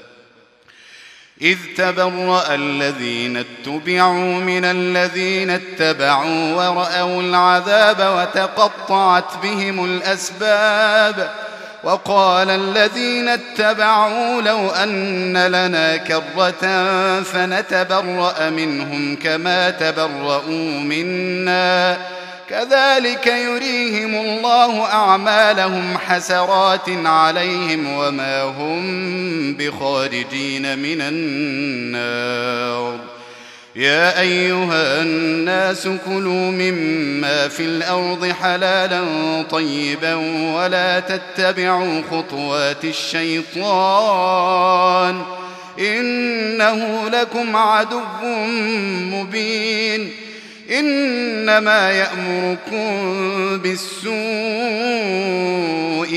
إذ تبرأ الذين اتبعوا من الذين اتبعوا ورأوا العذاب وتقطعت بهم الأسباب وقال الذين اتبعوا لو أن لنا كرة فنتبرأ منهم كما تبرؤوا منا كذلك يريهم الله أعمالهم حسرات عليهم وما هم بخارجين من النار يا أيها الناس كلوا مما في الأرض حلالا طيبا ولا تتبعوا خطوات الشيطان إنه لكم عدو مبين إنما يأمركم بالسوء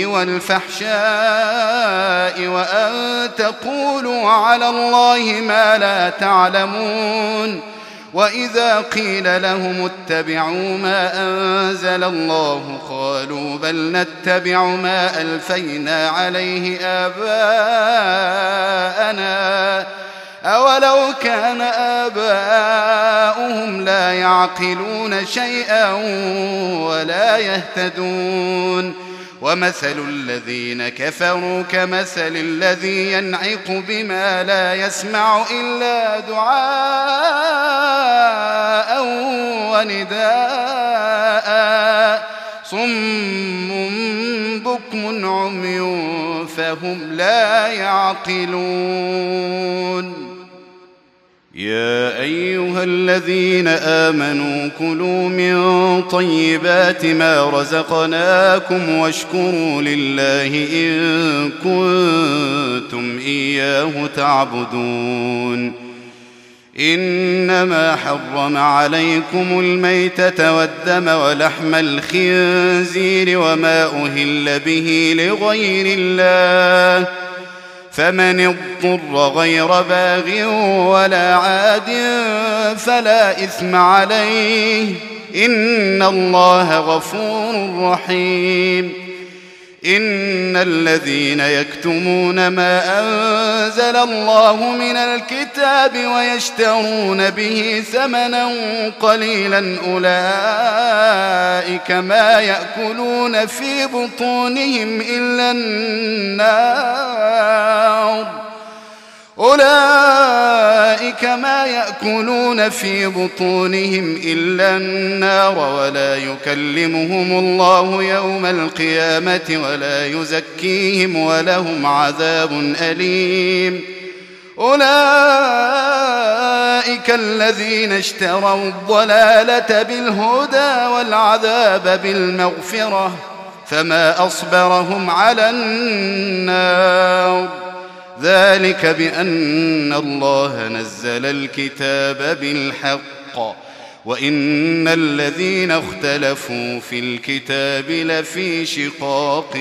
والفحشاء وأن تقولوا على الله ما لا تعلمون وإذا قيل لهم اتبعوا ما أنزل الله قالوا بل نتبع ما ألفينا عليه آباءنا أولو كان آباؤهم لا يعقلون شيئا ولا يهتدون ومثل الذين كفروا كمثل الذي ينعق بما لا يسمع إلا دعاء ونداء صم بكم عمي فهم لا يعقلون يا أيها الذين آمنوا كلوا من طيبات ما رزقناكم واشكروا لله إن كنتم إياه تعبدون إنما حرم عليكم الميتة والدم ولحم الخنزير وما أهل به لغير الله فمن اضطر غير باغ ولا عاد فلا إثم عليه إن الله غفور رحيم إن الذين يكتمون ما أنزل الله من الكتاب ويشترون به ثمنا قليلا أولئك ما يأكلون في بطونهم إلا النار أولئك ما يأكلون في بطونهم إلا النار ولا يكلمهم الله يوم القيامة ولا يزكيهم ولهم عذاب أليم. أولئك الذين اشتروا الضلالة بالهدى والعذاب بالمغفرة فما أصبرهم على النار. ذلك بأن الله نزل الكتاب بالحق وإن الذين اختلفوا في الكتاب لفي شقاق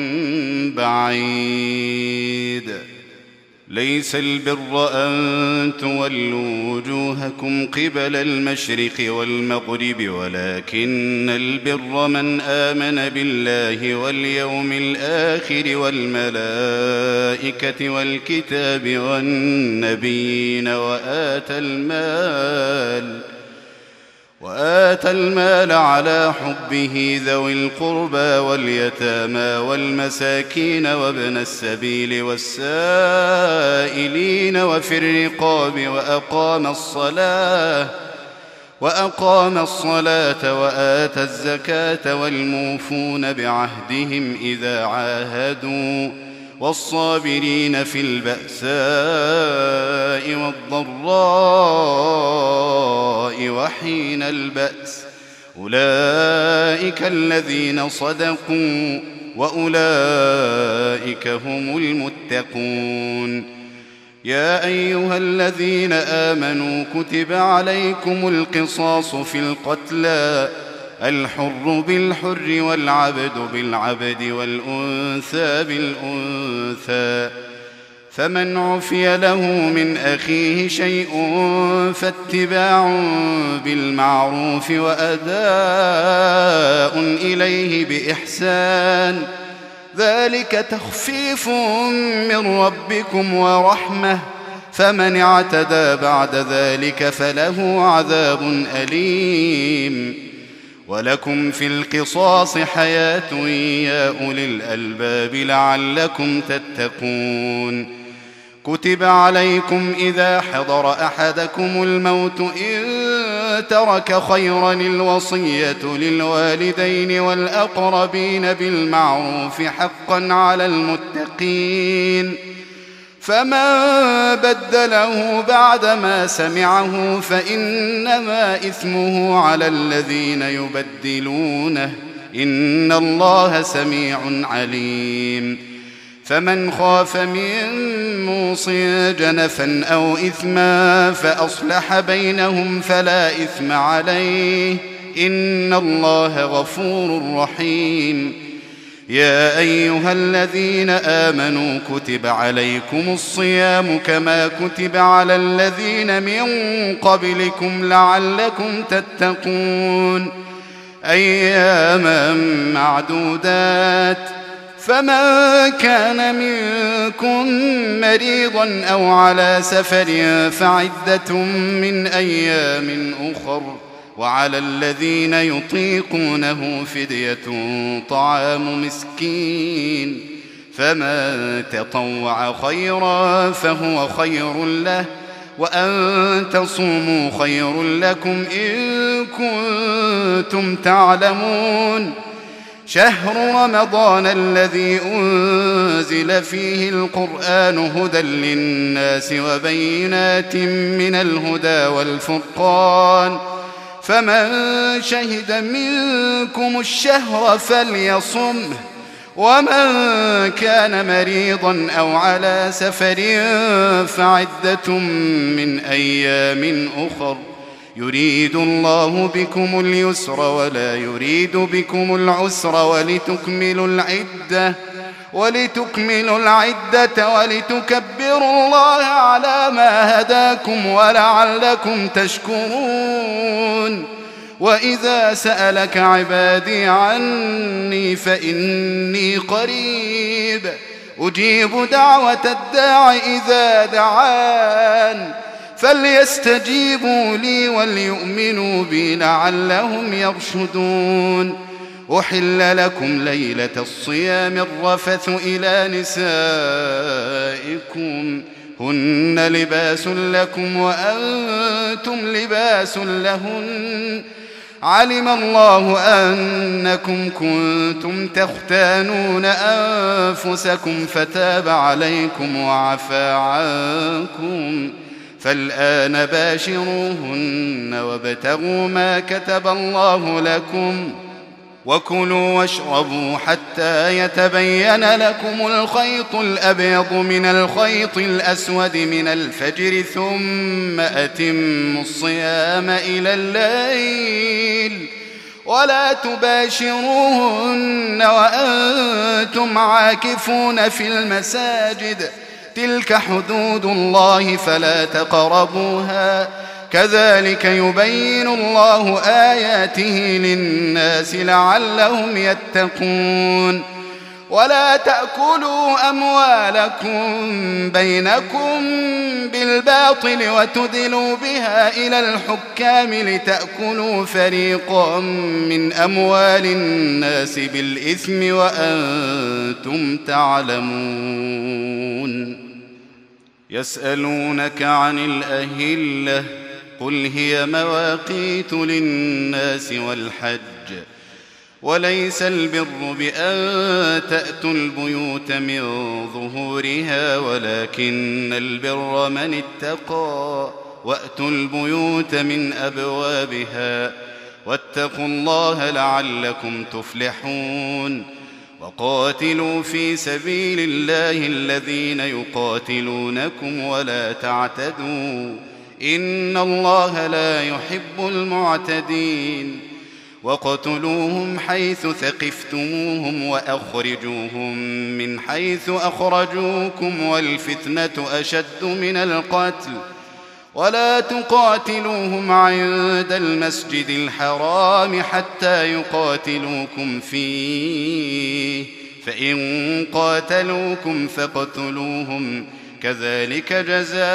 بعيد. ليس البر أن تولوا وجوهكم قبل المشرق والمغرب ولكن البر من آمن بالله واليوم الآخر والملائكة والكتاب والنبيين وآتى المال وآتى المال على حبه ذوي القربى واليتامى والمساكين وابن السبيل والسائلين وفي الرقاب وأقام الصلاة وأقام الصلاة وآتى الزكاة والموفون بعهدهم إذا عاهدوا والصابرين في البأساء والضراء وحين البأس أولئك الذين صدقوا وأولئك هم المتقون. يا أيها الذين آمنوا كتب عليكم القصاص في القتلى الحر بالحر والعبد بالعبد والأنثى بالأنثى فمن عفي له من أخيه شيء فاتباع بالمعروف وأداء إليه بإحسان ذلك تخفيف من ربكم ورحمة فمن اعتدى بعد ذلك فله عذاب أليم. ولكم في القصاص حياة يا أولي الألباب لعلكم تتقون. كتب عليكم إذا حضر أحدكم الموت إن ترك خيرا الوصية للوالدين والأقربين بالمعروف حقا على المتقين فمن بدله بعدما سمعه فإنما إثمه على الذين يبدلونه إن الله سميع عليم. فمن خاف من موص جنفا أو إثما فأصلح بينهم فلا إثم عليه إن الله غفور رحيم. يا أيها الذين آمنوا كتب عليكم الصيام كما كتب على الذين من قبلكم لعلكم تتقون أياما معدودات فمن كان منكم مريضا أو على سفر فعدة من أيام أخر وعلى الذين يطيقونه فدية طعام مسكين فمن تطوع خيرا فهو خير له وأن تصوموا خير لكم إن كنتم تعلمون. شهر رمضان الذي أنزل فيه القرآن هدى للناس وبينات من الهدى والفرقان فمن شهد منكم الشهر فليصمه ومن كان مريضا أو على سفر فعدة من أيام أخر يريد الله بكم اليسر ولا يريد بكم العسر ولتكملوا العدة ولتكملوا العدة ولتكبروا الله على ما هداكم ولعلكم تشكرون. وإذا سألك عبادي عني فإني قريب أجيب دعوة الداع إذا دعان فليستجيبوا لي وليؤمنوا بي لعلهم يرشدون. أحل لكم ليلة الصيام الرفث إلى نسائكم هن لباس لكم وأنتم لباس لهن علم الله أنكم كنتم تختانون أنفسكم فتاب عليكم وعفى عنكم فالآن باشروهن وابتغوا ما كتب الله لكم وكلوا واشربوا حتى يتبين لكم الخيط الأبيض من الخيط الأسود من الفجر ثم أتموا الصيام إلى الليل ولا تباشروهن وأنتم عاكفون في المساجد تلك حدود الله فلا تقربوها كذلك يبين الله آياته للناس لعلهم يتقون ولا تأكلوا أموالكم بينكم بالباطل وتدلوا بها إلى الحكام لتأكلوا فريقا من أموال الناس بالإثم وأنتم تعلمون يسألونك عن الأهلة قل هي مواقيت للناس والحج وليس البر بأن تأتوا البيوت من ظهورها ولكن البر من اتقى وأتوا البيوت من أبوابها واتقوا الله لعلكم تفلحون وقاتلوا في سبيل الله الذين يقاتلونكم ولا تعتدوا إن الله لا يحب المعتدين وقتلوهم حيث ثقفتموهم وأخرجوهم من حيث أخرجوكم والفتنة أشد من القتل ولا تقاتلوهم عند المسجد الحرام حتى يقاتلوكم فيه فإن قاتلوكم فاقتلوهم كذلك جزاء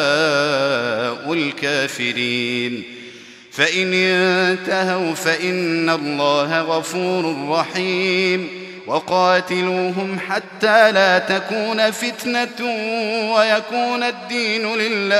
الكافرين فإن انتهوا فإن الله غفور رحيم وقاتلوهم حتى لا تكون فتنة ويكون الدين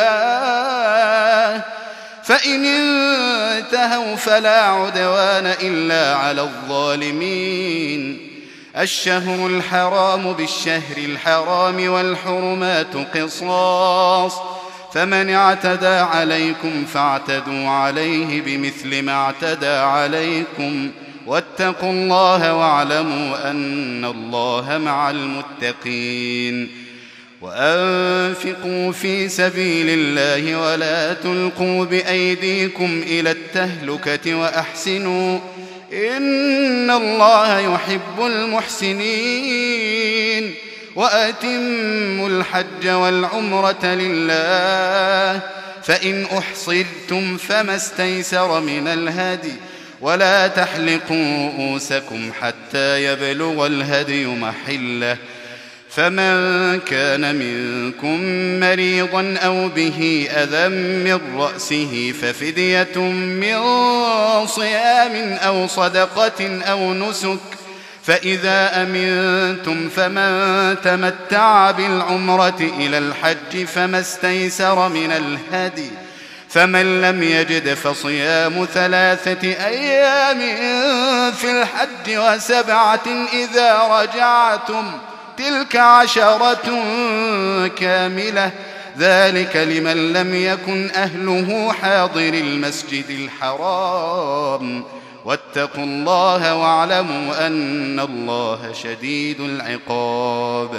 لله فإن انتهوا فلا عدوان إلا على الظالمين الشهر الحرام بالشهر الحرام والحرمات قصاص فمن اعتدى عليكم فاعتدوا عليه بمثل ما اعتدى عليكم واتقوا الله واعلموا أن الله مع المتقين وأنفقوا في سبيل الله ولا تلقوا بأيديكم إلى التهلكة وأحسنوا إن الله يحب المحسنين وأتموا الحج والعمرة لله فإن أحصرتم فما استيسر من الهدي ولا تحلقوا رؤوسكم حتى يبلغ الهدي محله فمن كان منكم مريضا أو به أذى من رأسه ففدية من صيام أو صدقة أو نسك فإذا أمنتم فمن تمتع بالعمرة إلى الحج فما استيسر من الهدي فمن لم يجد فصيام ثلاثة أيام في الحج وسبعة إذا رجعتم تلك عشرة كاملة ذلك لمن لم يكن أهله حاضر المسجد الحرام واتقوا الله واعلموا أن الله شديد العقاب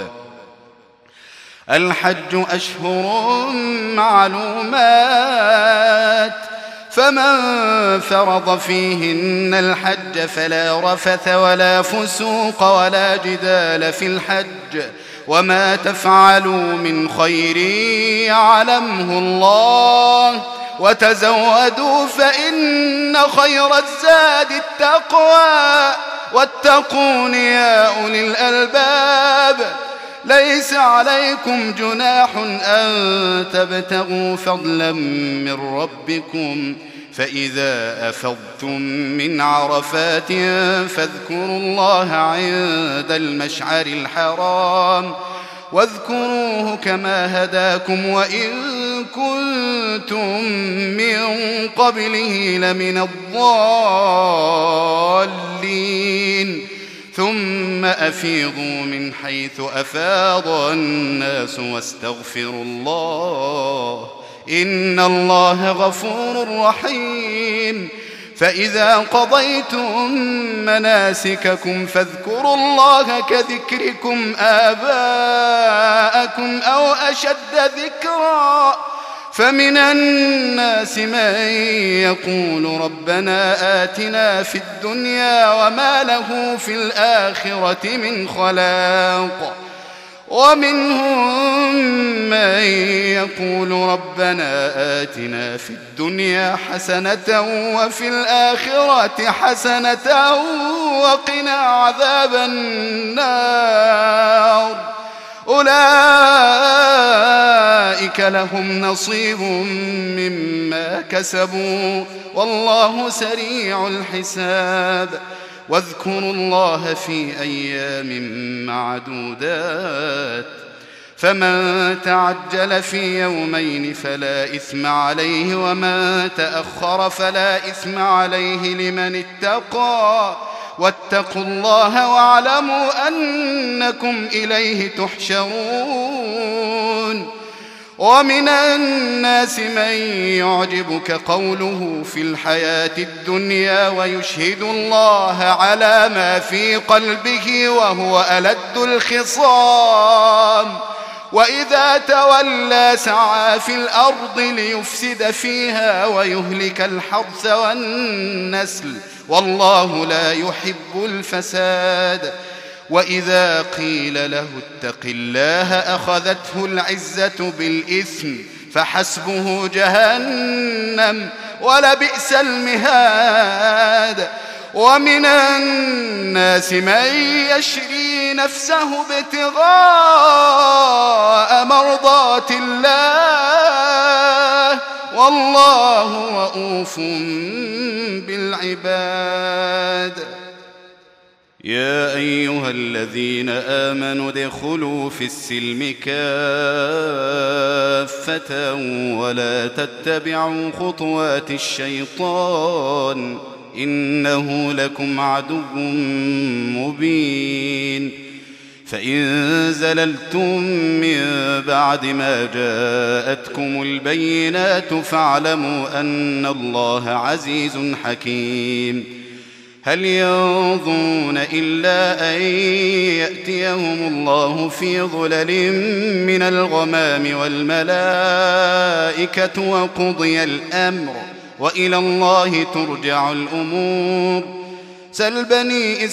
الحج أشهر معلومات فمن فرض فيهن الحج فلا رفث ولا فسوق ولا جدال في الحج وما تفعلوا من خير يعلمه الله وتزودوا فإن خير الزاد التقوى واتقون يا أولي الألباب ليس عليكم جناح أن تبتغوا فضلا من ربكم فإذا أفضتم من عرفات فاذكروا الله عند المشعر الحرام واذكروه كما هداكم وإن كنتم من قبله لمن الضالين ثم أفيضوا من حيث أفاض الناس واستغفروا الله إن الله غفور رحيم فإذا قضيتم مناسككم فاذكروا الله كذكركم آباءكم أو أشد ذكرا فمن الناس من يقول ربنا آتنا في الدنيا وما له في الآخرة من خلاق ومنهم من يقول ربنا آتنا في الدنيا حسنة وفي الآخرة حسنة وقنا عذاب النار أولئك لهم نصيب مما كسبوا والله سريع الحساب واذكروا الله في أيام معدودات فمن تعجل في يومين فلا إثم عليه ومن تأخر فلا إثم عليه لمن اتقى واتقوا الله واعلموا أنكم إليه تحشرون ومن الناس من يعجبك قوله في الحياة الدنيا ويشهد الله على ما في قلبه وهو ألد الخصام وإذا تولى سعى في الأرض ليفسد فيها ويهلك الحرث والنسل والله لا يحب الفساد وإذا قيل له اتق الله أخذته العزة بالإثم فحسبه جهنم ولبئس المهاد ومن الناس من يشري نفسه ابتغاء مرضات الله والله رؤوف بالعباد يا أيها الذين آمنوا ادخلوا في السلم كافة ولا تتبعوا خطوات الشيطان إنه لكم عدو مبين فإن زللتم من بعد ما جاءتكم البينات فاعلموا أن الله عزيز حكيم هل ينظرون إلا أن يأتيهم الله في ظلل من الغمام والملائكة وقضي الأمر وإلى الله ترجع الأمور سل بني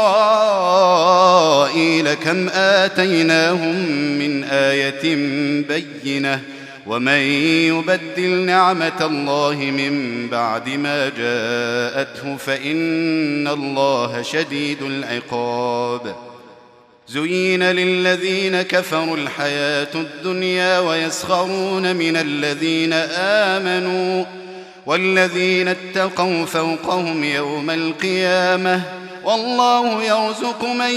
إسرائيل كم آتيناهم من آية بينة ومن يبدل نعمة الله من بعد ما جاءته فإن الله شديد العقاب زين للذين كفروا الحياة الدنيا ويسخرون من الذين آمنوا والذين اتقوا فوقهم يوم القيامة والله يرزق من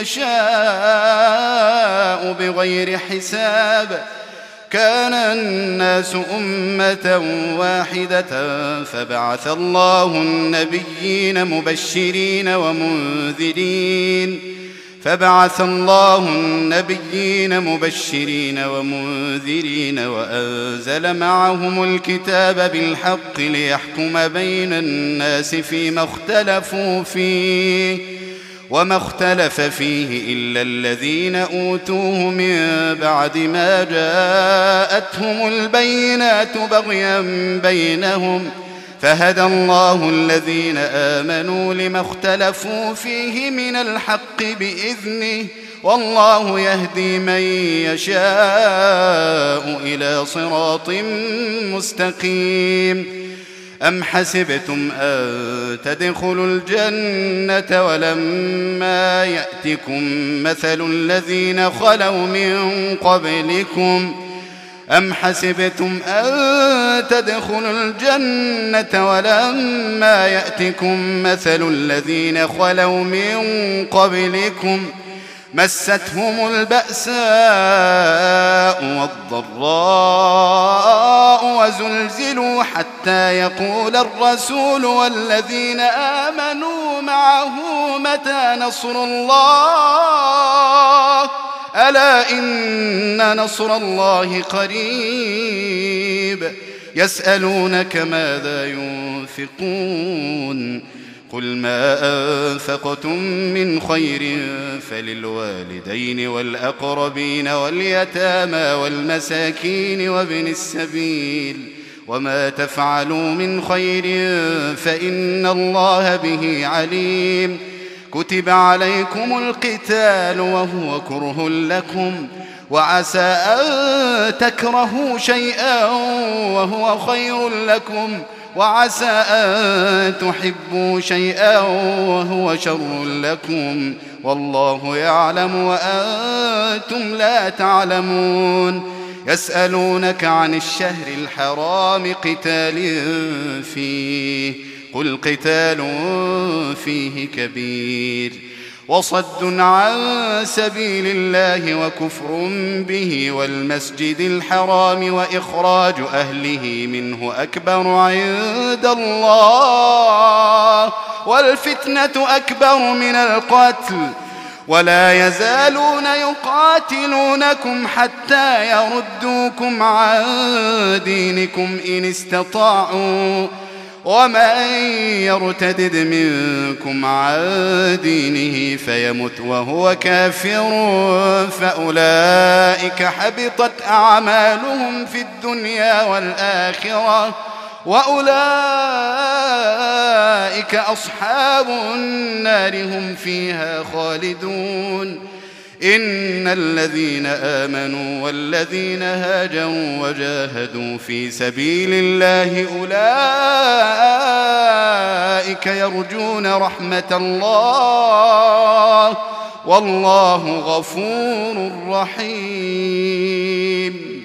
يشاء بغير حساب كان الناس أمة واحدة فبعث الله النبيين مبشرين ومنذرين فبعث الله النبيين مبشرين ومنذرين وأنزل معهم الكتاب بالحق ليحكم بين الناس فيما اختلفوا فيه وما اختلف فيه إلا الذين أوتوه من بعد ما جاءتهم البينات بغيا بينهم فهدى الله الذين آمنوا لما اختلفوا فيه من الحق بإذنه والله يهدي من يشاء إلى صراط مستقيم أم حسبتم أن تدخلوا الجنة ولما يأتكم مثل الذين خلوا من قبلكم أم حسبتم أن تدخلوا الجنة ولما يأتكم مثل الذين خلوا من قبلكم مستهم البأساء والضراء وزلزلوا حتى يقول الرسول والذين آمنوا معه متى نصر الله ألا إن نصر الله قريب يسألونك ماذا ينفقون قل ما أنفقتم من خير فللوالدين والأقربين واليتامى والمساكين وابن السبيل وما تفعلوا من خير فإن الله به عليم كتب عليكم القتال وهو كره لكم وعسى أن تكرهوا شيئا وهو خير لكم وعسى أن تحبوا شيئا وهو شر لكم والله يعلم وأنتم لا تعلمون يسألونك عن الشهر الحرام قتال فيه قل قتال فيه كبير وصد عن سبيل الله وكفر به والمسجد الحرام وإخراج أهله منه أكبر عند الله والفتنة أكبر من القتل ولا يزالون يقاتلونكم حتى يردوكم عن دينكم إن استطاعوا ومن يرتدد منكم عن دينه فيمت وهو كافر فأولئك حبطت أعمالهم في الدنيا والآخرة وأولئك أصحاب النار هم فيها خالدون إن الذين آمنوا والذين هاجروا وجاهدوا في سبيل الله أولئك يرجون رحمة الله والله غفور رحيم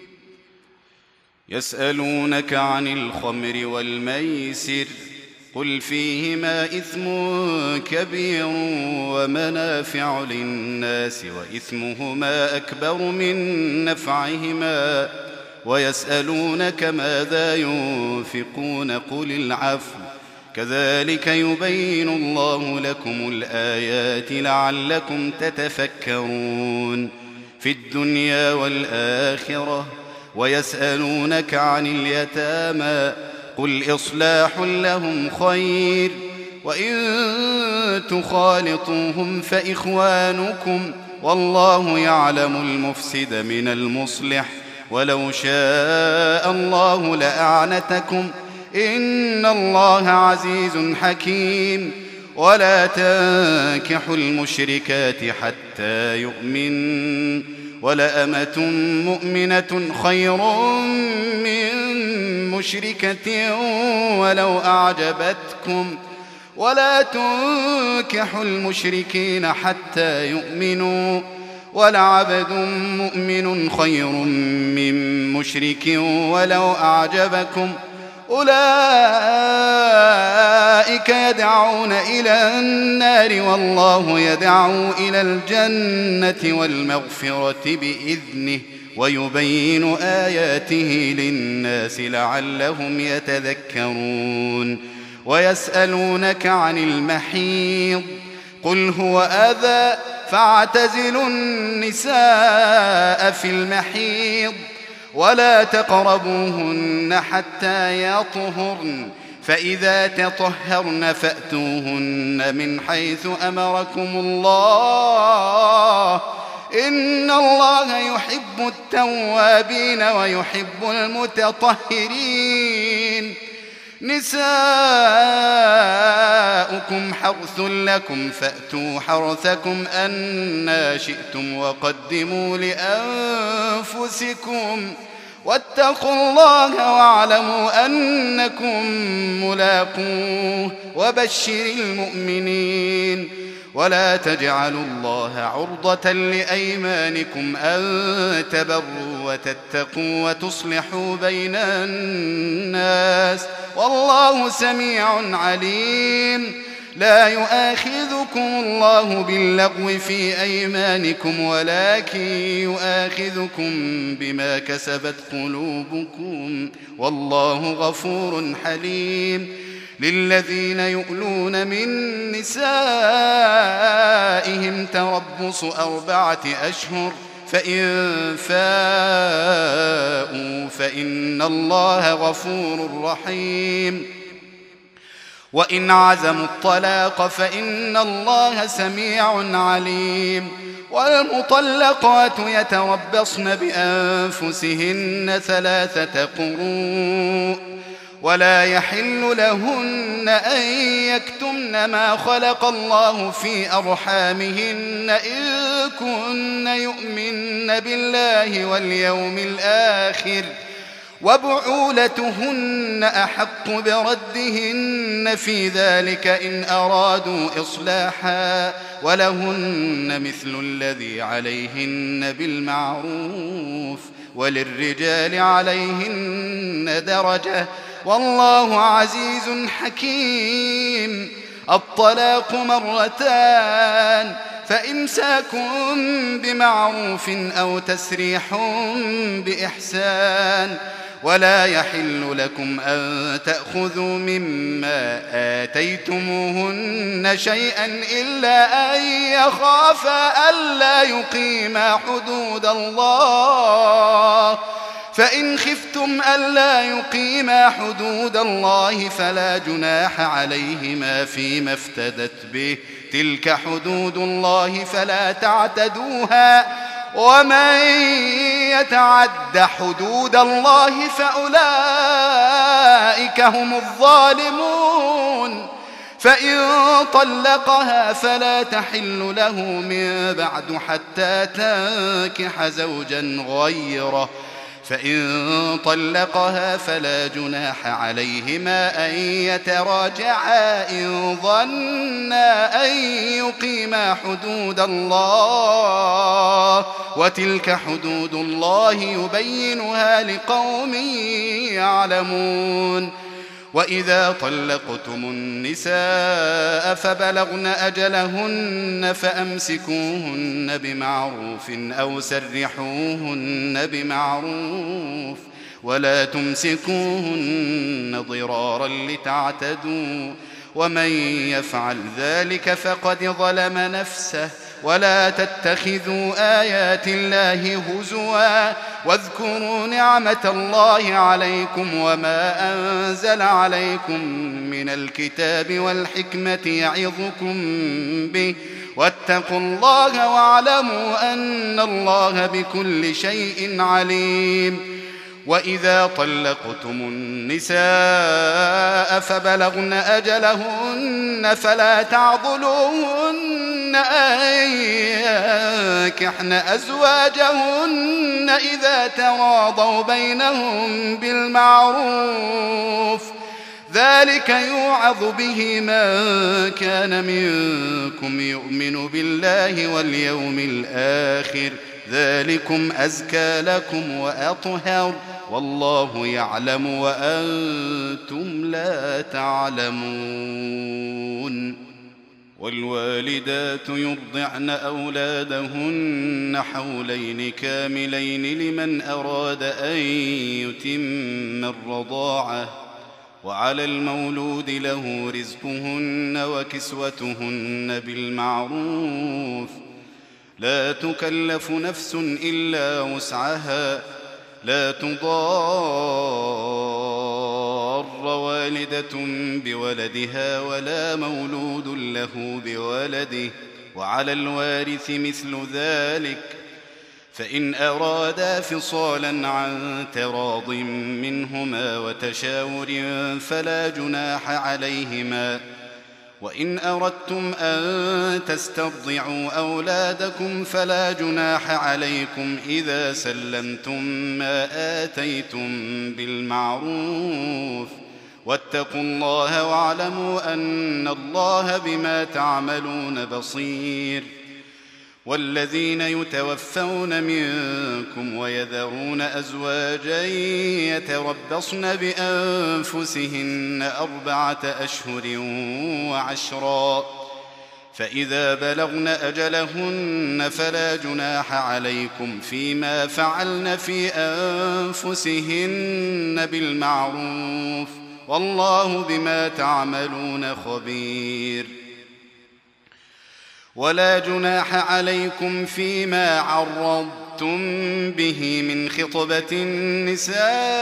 يسألونك عن الخمر والميسر قل فيهما إثم كبير ومنافع للناس وإثمهما أكبر من نفعهما ويسألونك ماذا ينفقون قل العفو كذلك يبين الله لكم الآيات لعلكم تتفكرون في الدنيا والآخرة ويسألونك عن اليتامى قل إصلاح لهم خير وإن تخالطوهم فإخوانكم والله يعلم المفسد من المصلح ولو شاء الله لأعنتكم إن الله عزيز حكيم ولا تنكحوا المشركات حتى يؤمن ولأمة مؤمنة خير من مشركة ولو أعجبتكم ولا تنكحوا المشركين حتى يؤمنوا ولعبد مؤمن خير من مشرك ولو أعجبكم أولئك يدعون إلى النار والله يدعو إلى الجنة والمغفرة بإذنه ويبين آياته للناس لعلهم يتذكرون ويسألونك عن المحيض قل هو أذى فاعتزلوا النساء في المحيض ولا تقربوهن حتى يطهرن فإذا تطهرن فأتوهن من حيث أمركم الله إن الله يحب التوابين ويحب المتطهرين نساؤكم حرث لكم فأتوا حرثكم أنى شئتم وقدموا لأنفسكم واتقوا الله واعلموا أنكم ملاقوه وبشر المؤمنين ولا تجعلوا الله عرضة لأيمانكم أن تبروا وتتقوا وتصلحوا بين الناس والله سميع عليم لا يؤاخذكم الله باللغو في أيمانكم ولكن يؤاخذكم بما كسبت قلوبكم والله غفور حليم. للذين يؤلون من نسائهم تربص أربعة أشهر فإن فاءوا فإن الله غفور رحيم. وإن عزموا الطلاق فإن الله سميع عليم. والمطلقات يتربصن بأنفسهن ثلاثة قروء ولا يحل لهن أن يكتمن ما خلق الله في أرحامهن إن كن يؤمن بالله واليوم الآخر وبعولتهن أحق بردهن في ذلك إن أرادوا إصلاحا ولهن مثل الذي عليهن بالمعروف وللرجال عليهن درجة والله عزيز حكيم. الطلاق مرتان فإمساك بمعروف أو تسريح بإحسان ولا يحل لكم أن تأخذوا مما آتيتموهن شيئا إلا أن يخافا ألا يقيما حدود الله فإن خفتم ألا يقيما حدود الله فلا جناح عليهما فيما افتدت به تلك حدود الله فلا تعتدوها ومن يتعد حدود الله فأولئك هم الظالمون. فإن طلقها فلا تحل له من بعد حتى تنكح زوجا غيره فإن طلقها فلا جناح عليهما أن يتراجعا إن ظنا أن يقيما حدود الله وتلك حدود الله يبينها لقوم يعلمون. وإذا طلقتم النساء فبلغن أجلهن فأمسكوهن بمعروف أو سرحوهن بمعروف ولا تمسكوهن ضرارا لتعتدوا ومن يفعل ذلك فقد ظلم نفسه. ولا تتخذوا آيات الله هزوا واذكروا نعمة الله عليكم وما أنزل عليكم من الكتاب والحكمة يعظكم به واتقوا الله واعلموا أن الله بكل شيء عليم. وإذا طلقتم النساء فبلغن أجلهن فلا تعضلوهن أن ينكحن أزواجهن إذا تراضوا بينهم بالمعروف ذلك يوعظ به من كان منكم يؤمن بالله واليوم الآخر ذلكم أزكى لكم وأطهر والله يعلم وأنتم لا تعلمون. والوالدات يرضعن أولادهن حولين كاملين لمن أراد أن يتم الرضاعة وعلى المولود له رزقهن وكسوتهن بالمعروف لا تكلف نفس إلا وسعها لا تضار والدة بولدها ولا مولود له بولده وعلى الوارث مثل ذلك فإن أرادا فصالا عن تراض منهما وتشاور فلا جناح عليهما. وإن أردتم أن تسترضعوا أولادكم فلا جناح عليكم إذا سلمتم ما آتيتم بالمعروف واتقوا الله واعلموا أن الله بما تعملون بصير. والذين يتوفون منكم ويذرون أزواجا يتربصن بأنفسهن أربعة أشهر وعشرا فإذا بلغن أجلهن فلا جناح عليكم فيما فعلن في أنفسهن بالمعروف والله بما تعملون خبير. ولا جناح عليكم فيما عرضتم به من خطبة النساء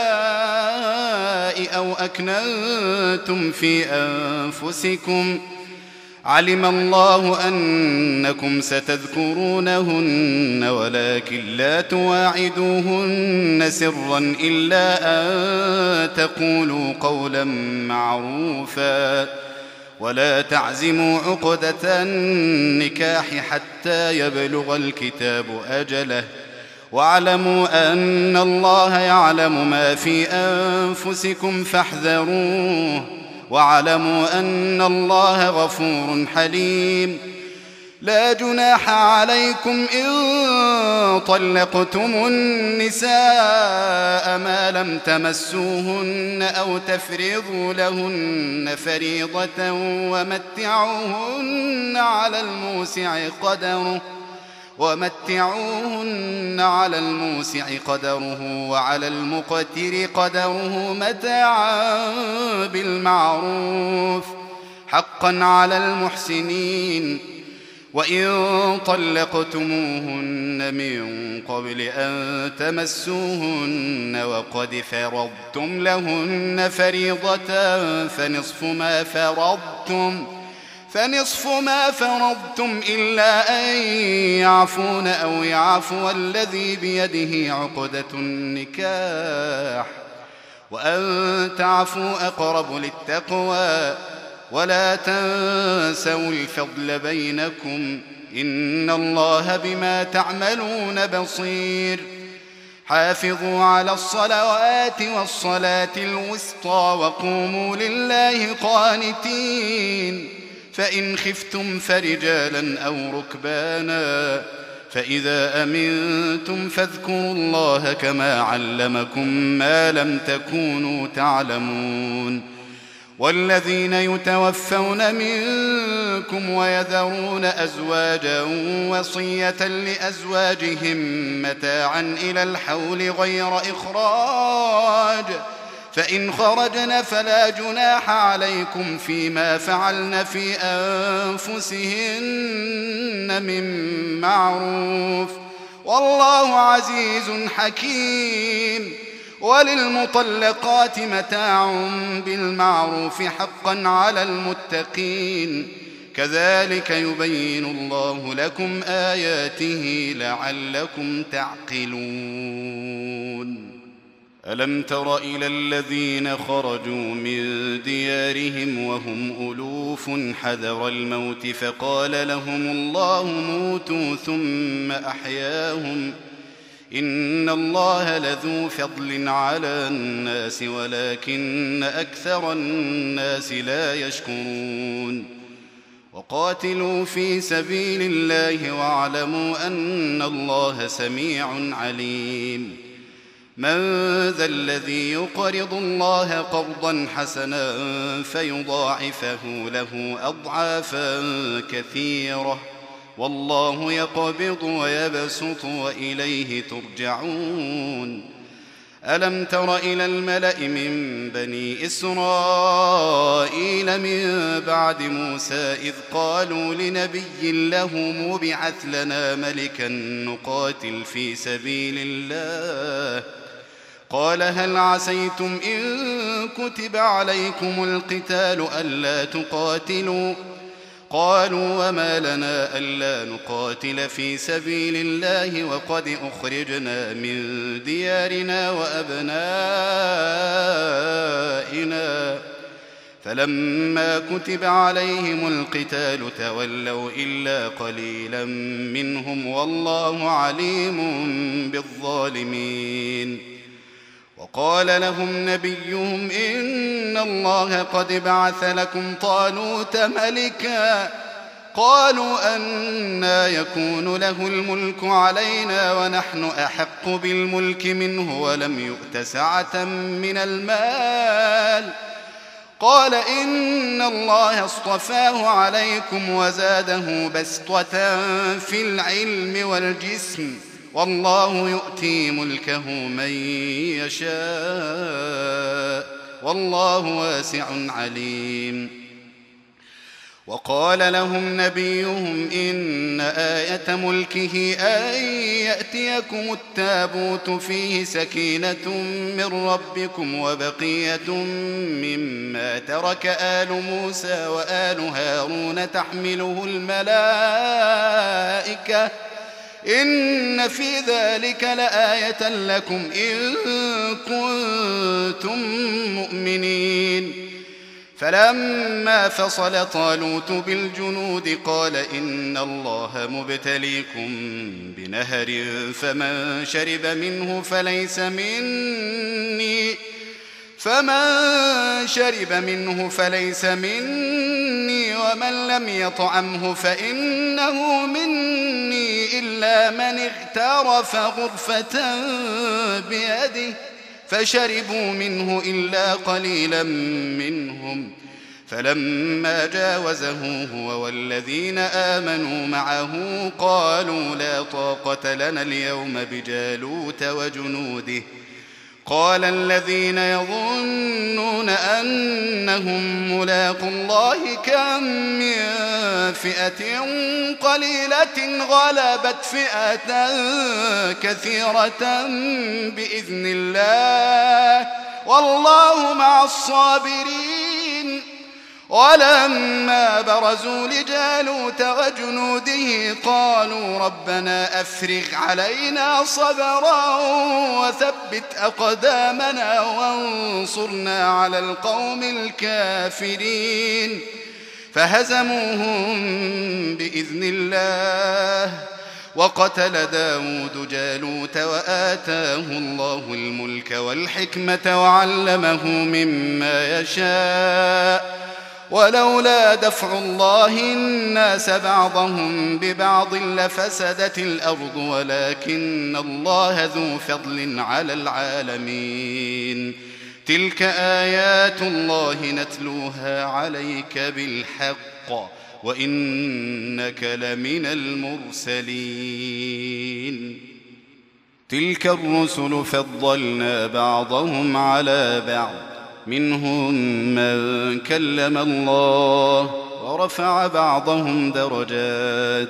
أو أكننتم في أنفسكم علم الله أنكم ستذكرونهن ولكن لا تواعدوهن سرا إلا أن تقولوا قولا معروفا ولا تعزموا عقدة النكاح حتى يبلغ الكتاب أجله واعلموا أن الله يعلم ما في أنفسكم فاحذروه واعلموا أن الله غفور حليم. لا جناح عليكم إن طلقتم النساء ما لم تمسوهن أو تفرضوا لهن فريضة ومتعوهن على الموسع قدره ومتعوهن على الموسع قدره وعلى المقتر قدره متاعا بالمعروف حقا على المحسنين. وإن طلقتموهن من قبل أن تمسوهن وقد فرضتم لهن فريضة فنصف ما فرضتم فنصف ما فرضتم إلا أن يعفون أو يعفو الذي بيده عقدة النكاح وأن تعفوا أقرب للتقوى ولا تنسوا الفضل بينكم إن الله بما تعملون بصير. حافظوا على الصلوات والصلاة الوسطى وقوموا لله قانتين فإن خفتم فرجالا أو ركبانا فإذا أمنتم فاذكروا الله كما علمكم ما لم تكونوا تعلمون. والذين يتوفون منكم ويذرون أزواجا وصية لأزواجهم متاعا إلى الحول غير إخراج فإن خرجن فلا جناح عليكم فيما فعلن في أنفسهن من معروف والله عزيز حكيم. وللمطلقات متاع بالمعروف حقا على المتقين كذلك يبين الله لكم آياته لعلكم تعقلون. ألم تر إلى الذين خرجوا من ديارهم وهم ألوف حذر الموت فقال لهم الله موتوا ثم أحياهم إن الله لذو فضل على الناس ولكن أكثر الناس لا يشكرون. وقاتلوا في سبيل الله واعلموا أن الله سميع عليم. من ذا الذي يقرض الله قرضا حسنا فيضاعفه له أضعافا كثيرة والله يقبض ويبسط وإليه ترجعون. ألم تر إلى الملأ من بني إسرائيل من بعد موسى إذ قالوا لنبي له مبعث لنا ملكا نقاتل في سبيل الله قال هل عسيتم إن كتب عليكم القتال ألا تقاتلوا قالوا وما لنا ألا نقاتل في سبيل الله وقد أخرجنا من ديارنا وأبنائنا فلما كتب عليهم القتال تولوا إلا قليلا منهم والله عليم بالظالمين. وقال لهم نبيهم إن الله قد بعث لكم طالوت ملكا قالوا أنى يكون له الملك علينا ونحن أحق بالملك منه ولم يؤت سعة من المال. قال إن الله اصطفاه عليكم وزاده بسطة في العلم والجسم والله يؤتي ملكه من يشاء والله واسع عليم. وقال لهم نبيهم إن آية ملكه أن يأتيكم التابوت فيه سكينة من ربكم وبقية مما ترك آل موسى وآل هارون تحمله الملائكة إن في ذلك لآية لكم إن كنتم مؤمنين. فلما فصل طالوت بالجنود قال إن الله مبتليكم بنهر فمن شرب منه فليس مني فمن شرب منه فليس مني ومن لم يطعمه فإنه مني إلا من اغترف غرفة بيده فشربوا منه إلا قليلا منهم. فلما جاوزه هو والذين آمنوا معه قالوا لا طاقة لنا اليوم بجالوت وجنوده. قال الذين يظنون أنهم ملاقو الله كم من فئة قليلة غلبت فئة كثيرة بإذن الله والله مع الصابرين. ولما برزوا لجالوت وجنوده قالوا ربنا أفرغ علينا صبرا وثبت أقدامنا وانصرنا على القوم الكافرين. فهزموهم بإذن الله وقتل داود جالوت وآتاه الله الملك والحكمة وعلمه مما يشاء ولولا دفع الله الناس بعضهم ببعض لفسدت الأرض ولكن الله ذو فضل على العالمين. تلك آيات الله نتلوها عليك بالحق وإنك لمن المرسلين. تلك الرسل فضلنا بعضهم على بعض منهم من كلم الله ورفع بعضهم درجات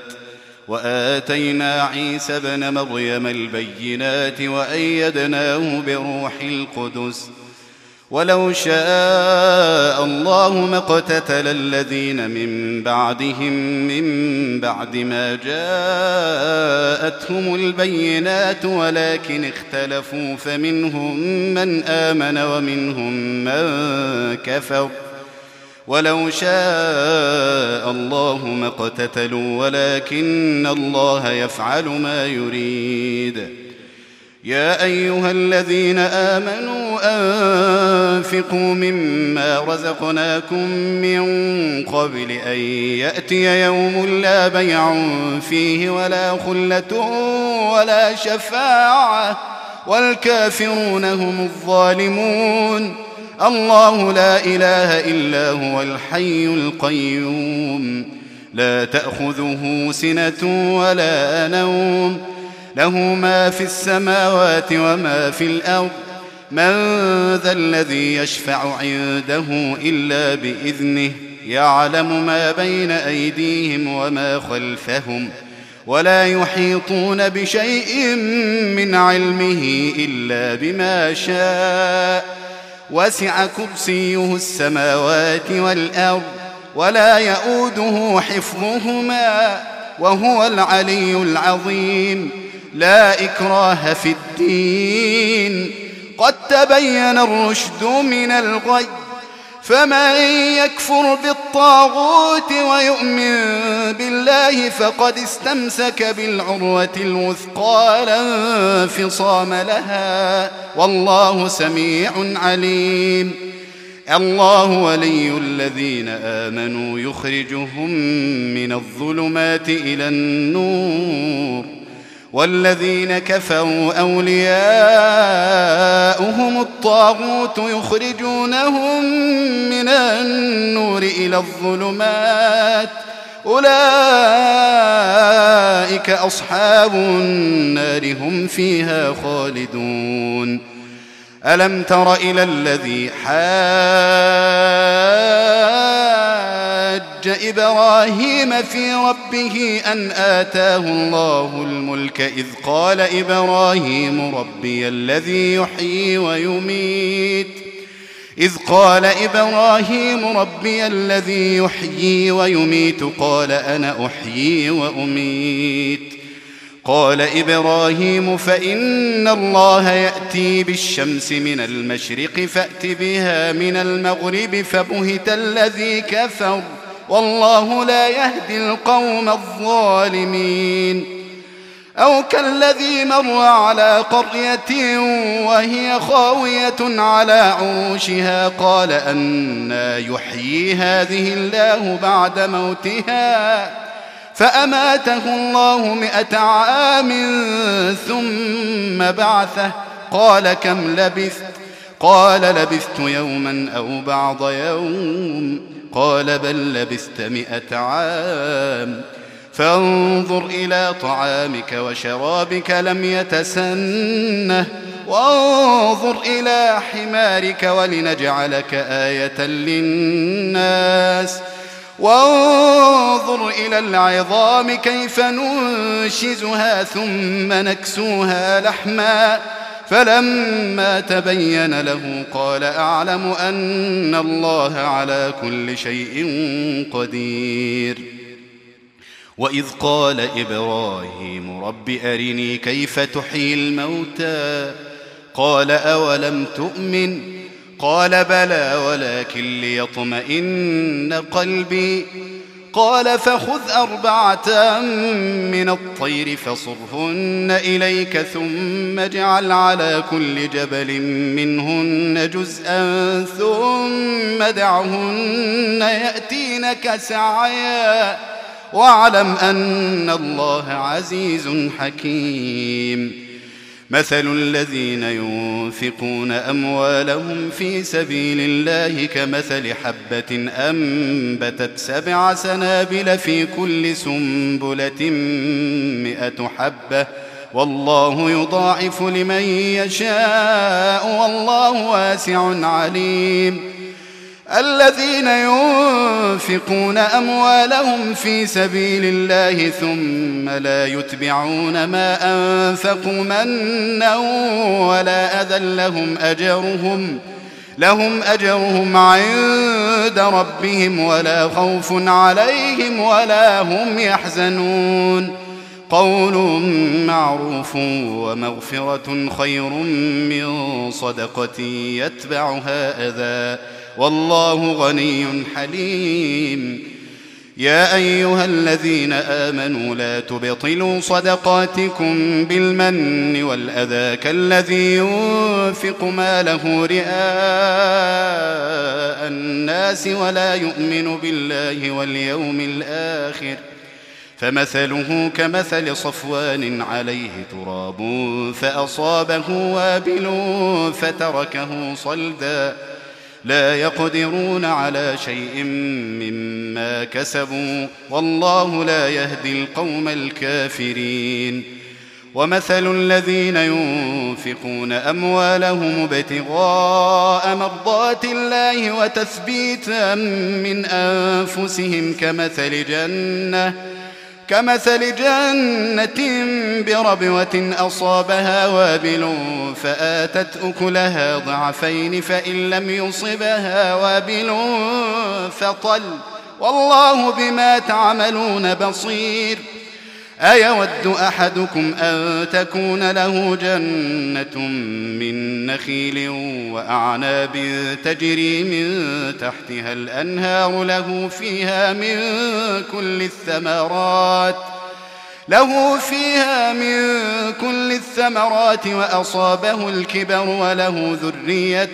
وآتينا عيسى ابن مريم البينات وأيدناه بروح القدس ولو شاء الله ما اقتتل الذين من بعدهم من بعد ما جاءتهم البينات ولكن اختلفوا فمنهم من آمن ومنهم من كفر ولو شاء الله ما اقتتلوا ولكن الله يفعل ما يريد. يا أيها الذين آمنوا أنفقوا مما رزقناكم من قبل أن يأتي يوم لا بيع فيه ولا خلة ولا شفاعة والكافرون هم الظالمون. الله لا إله إلا هو الحي القيوم لا تأخذه سنة ولا نوم له ما في السماوات وما في الأرض من ذا الذي يشفع عنده إلا بإذنه يعلم ما بين أيديهم وما خلفهم ولا يحيطون بشيء من علمه إلا بما شاء وسع كرسيه السماوات والأرض ولا يؤوده حفظهما وهو العلي العظيم. لا إكراه في الدين قد تبين الرشد من الغي فمن يكفر بالطاغوت ويؤمن بالله فقد استمسك بالعروة الوثقى لا انفصام لها والله سميع عليم. الله ولي الذين آمنوا يخرجهم من الظلمات إلى النور والذين كفروا أولياؤهم الطاغوت يخرجونهم من النور إلى الظلمات أولئك أصحاب النار هم فيها خالدون. ألم تر إلى الذي حاج إبراهيم في ربه أن آتاه الله الملك إذ قال إبراهيم ربي الذي يحيي ويميت إذ قال إبراهيم ربي الذي يحيي ويميت قال أنا أحيي وأميت قال إبراهيم فإن الله يأتي بالشمس من المشرق فأت بها من المغرب فبهت الذي كفر والله لا يهدي القوم الظالمين. أو كالذي مر على قرية وهي خاوية على عروشها قال أنى يحيي هذه الله بعد موتها فأماته الله مئة عام ثم بعثه قال كم لبثت قال لبثت يوما أو بعض يوم قال بل لبثت مئة عام فانظر إلى طعامك وشرابك لم يتسنه وانظر إلى حمارك ولنجعلك آية للناس وانظر إلى العظام كيف ننشزها ثم نكسوها لحما فلما تبين له قال أعلم أن الله على كل شيء قدير. وإذ قال إبراهيم رب أرني كيف تحيي الموتى قال أولم تؤمن قال بلى ولكن ليطمئن قلبي قال فخذ أربعة من الطير فصرهن إليك ثم اجعل على كل جبل منهن جزءا ثم دعهن يأتينك سعيا واعلم أن الله عزيز حكيم. مثل الذين ينفقون أموالهم في سبيل الله كمثل حبة أنبتت سبع سنابل في كل سنبلة مئة حبة والله يضاعف لمن يشاء والله واسع عليم. الذين ينفقون أموالهم في سبيل الله ثم لا يتبعون ما أنفقوا منا ولا أذى لهم أجرهم لهم أجرهم عند ربهم ولا خوف عليهم ولا هم يحزنون. قول معروف ومغفرة خير من صدقة يتبعها أذى والله غني حليم. يا أيها الذين آمنوا لا تبطلوا صدقاتكم بالمن والأذى كالذي ينفق ماله رئاء الناس ولا يؤمن بالله واليوم الآخر فمثله كمثل صفوان عليه تراب فأصابه وابل فتركه صلدا لا يقدرون على شيء مما كسبوا والله لا يهدي القوم الكافرين. ومثل الذين ينفقون أموالهم ابتغاء مرضات الله وتثبيتا من أنفسهم كمثل جنة كمثل جنة بربوة أصابها وابل فآتت أكلها ضعفين فإن لم يصبها وابل فطل والله بما تعملون بصير. أيود أحدكم أن تكون له جنة من نخيل وأعناب تجري من تحتها الأنهار له فيها من كل الثمرات له فيها من كل الثمرات وأصابه الكبر وله ذرية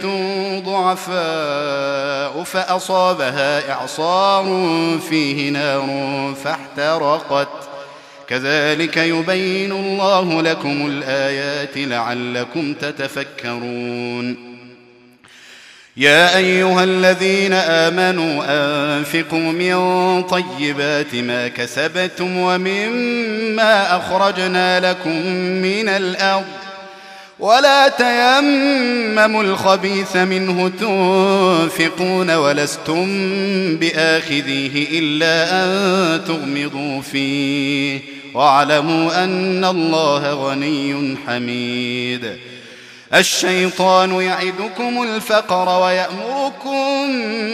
ضعفاء فأصابها إعصار فيه نار فاحترقت كذلك يبين الله لكم الآيات لعلكم تتفكرون. يا أيها الذين آمنوا أنفقوا من طيبات ما كسبتم ومما أخرجنا لكم من الأرض ولا تيمموا الخبيث منه تنفقون ولستم بآخذيه إلا أن تغمضوا فيه واعلموا أن الله غني حميد. الشيطان يعدكم الفقر ويأمركم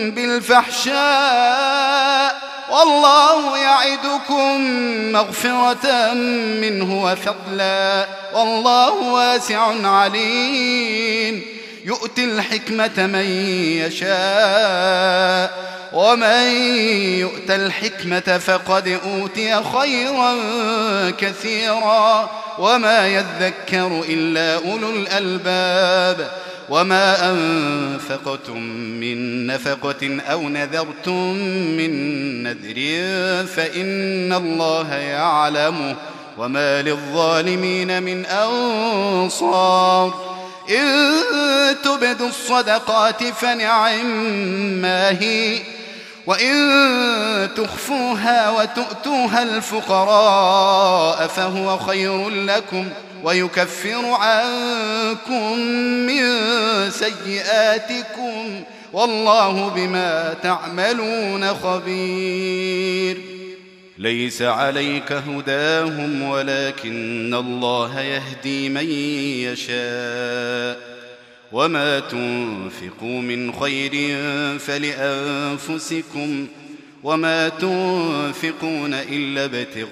بالفحشاء والله يعدكم مغفرة منه وفضلا والله واسع عليم. يؤتي الحكمة من يشاء ومن يؤت الحكمة فقد أوتي خيرا كثيرا وما يذكر إلا أولو الألباب. وما أنفقتم من نفقة أو نذرتم من نذر فإن الله يعلمه وما للظالمين من أنصار. إن تبدوا الصدقات فنعما هي وإن تخفوها وتؤتوها الفقراء فهو خير لكم ويكفر عنكم من سيئاتكم والله بما تعملون خبير. ليس عليك هداهم ولكن الله يهدي من يشاء وما تنفقوا من خير فلأنفسكم وما تنفقون إلا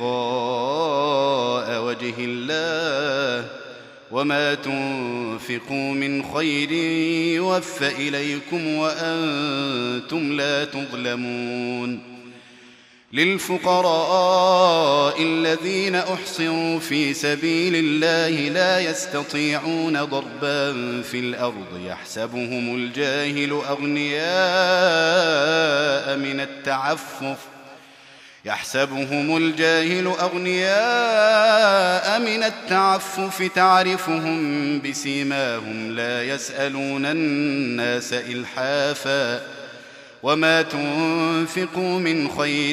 ابتغاء وجه الله وما تنفقوا من خير يوفى إليكم وأنتم لا تظلمون. للفقراء الذين أحصروا في سبيل الله لا يستطيعون ضربا في الأرض يحسبهم الجاهل أغنياء من التعفف يحسبهم الجاهل أغنياء من التعفف تعرفهم بسيماهم لا يسألون الناس إلحافا وما تنفقوا من خير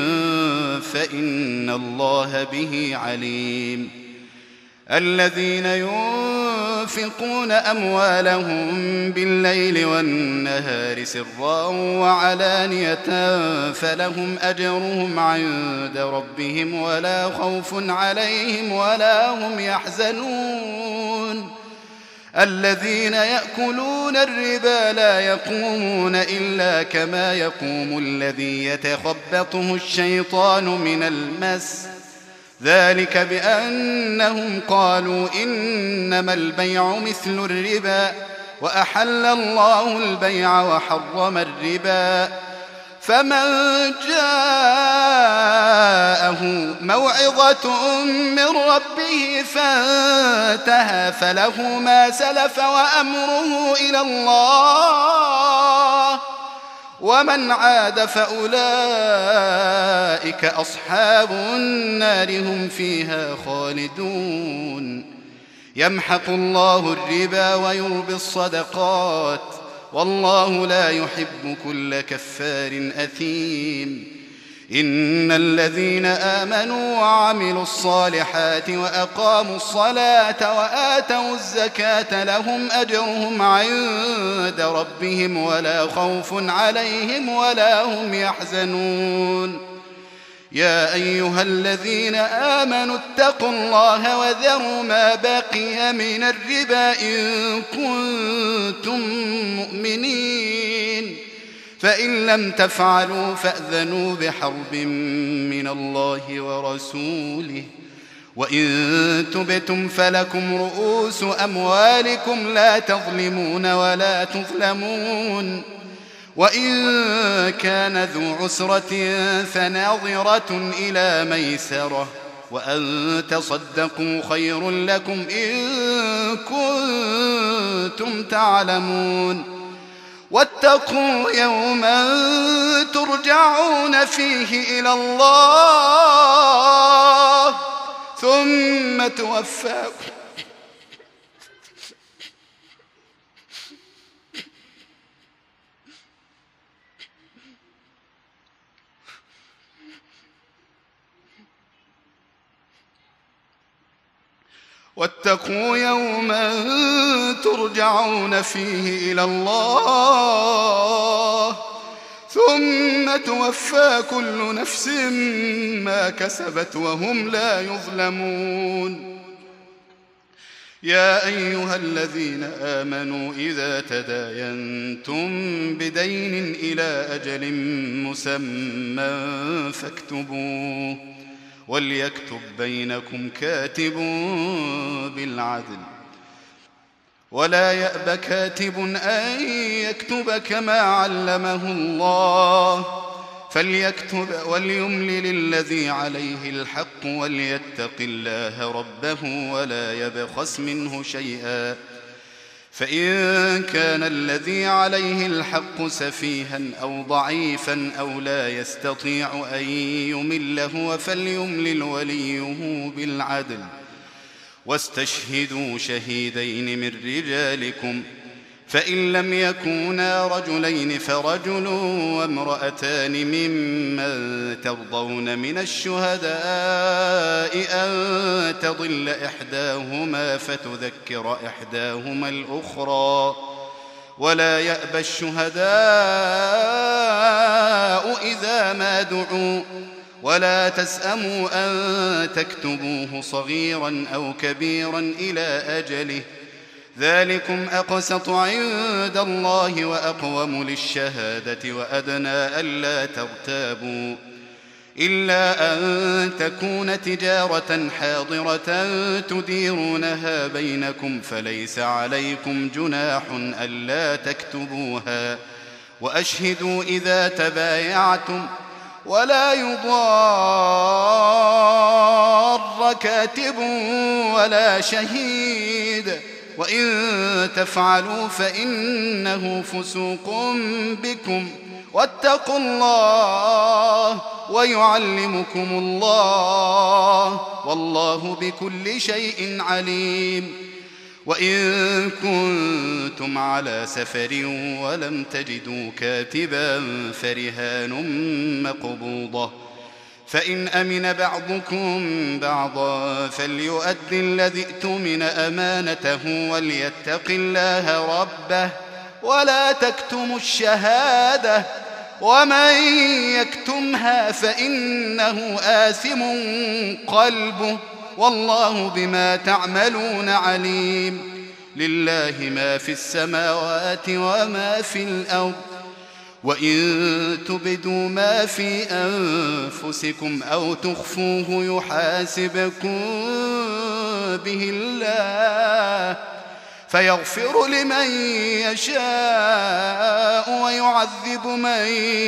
فإن الله به عليم. الذين ينفقون أموالهم بالليل والنهار سرا وعلانية فلهم أجرهم عند ربهم ولا خوف عليهم ولا هم يحزنون. الذين يأكلون الربا لا يقومون إلا كما يقوم الذي يتخبطه الشيطان من المس ذلك بأنهم قالوا إنما البيع مثل الربا وأحل الله البيع وحرم الربا. فمن جاءه موعظة من ربه فانتهى فله ما سلف وأمره إلى الله ومن عاد فأولئك أصحاب النار هم فيها خالدون. يمحق الله الربا ويربي الصدقات والله لا يحب كل كفار أثيم. إن الذين آمنوا وعملوا الصالحات وأقاموا الصلاة وآتوا الزكاة لهم أجرهم عند ربهم ولا خوف عليهم ولا هم يحزنون. يا أيها الذين آمنوا اتقوا الله وذروا ما بقي من الربا إن كنتم مؤمنين فإن لم تفعلوا فأذنوا بحرب من الله ورسوله وإن تبتم فلكم رؤوس أموالكم لا تظلمون ولا تظلمون. وإن كان ذو عسرة فناظرة إلى ميسرة وأن تصدقوا خير لكم إن كنتم تعلمون واتقوا يوما ترجعون فيه إلى الله ثم توفى واتقوا يوما ترجعون فيه إلى الله ثم توفى كل نفس ما كسبت وهم لا يظلمون يا أيها الذين آمنوا إذا تداينتم بدين إلى أجل مسمى فاكتبوه وليكتب بينكم كاتب بالعدل ولا يأب كاتب أن يكتب كما علمه الله فليكتب وليملل الذي عليه الحق وليتق الله ربه ولا يبخس منه شيئا فإن كان الذي عليه الحق سفيها أو ضعيفا أو لا يستطيع أن يمل هو فليملل وليه بالعدل واستشهدوا شهيدين من رجالكم فإن لم يكونا رجلين فرجل وامرأتان ممن ترضون من الشهداء أن تضل إحداهما فتذكر إحداهما الأخرى ولا يأبى الشهداء إذا ما دعوا ولا تسأموا أن تكتبوه صغيرا أو كبيرا إلى أجله ذلكم أقسط عند الله وأقوم للشهادة وأدنى ألا ترتابوا إلا أن تكون تجارة حاضرة تديرونها بينكم فليس عليكم جناح ألا تكتبوها وأشهدوا إذا تبايعتم ولا يضار كاتب ولا شهيد وإن تفعلوا فإنه فسوق بكم واتقوا الله ويعلمكم الله والله بكل شيء عليم وإن كنتم على سفر ولم تجدوا كاتبا فرهان مقبوضة فإن أمن بعضكم بعضا فليؤد الذي ائتمن أمانته وليتق الله ربه ولا تكتموا الشهادة ومن يكتمها فإنه آثم قلبه والله بما تعملون عليم لله ما في السماوات وما في الأرض وإن تبدوا ما في أنفسكم أو تخفوه يحاسبكم به الله فيغفر لمن يشاء ويعذب من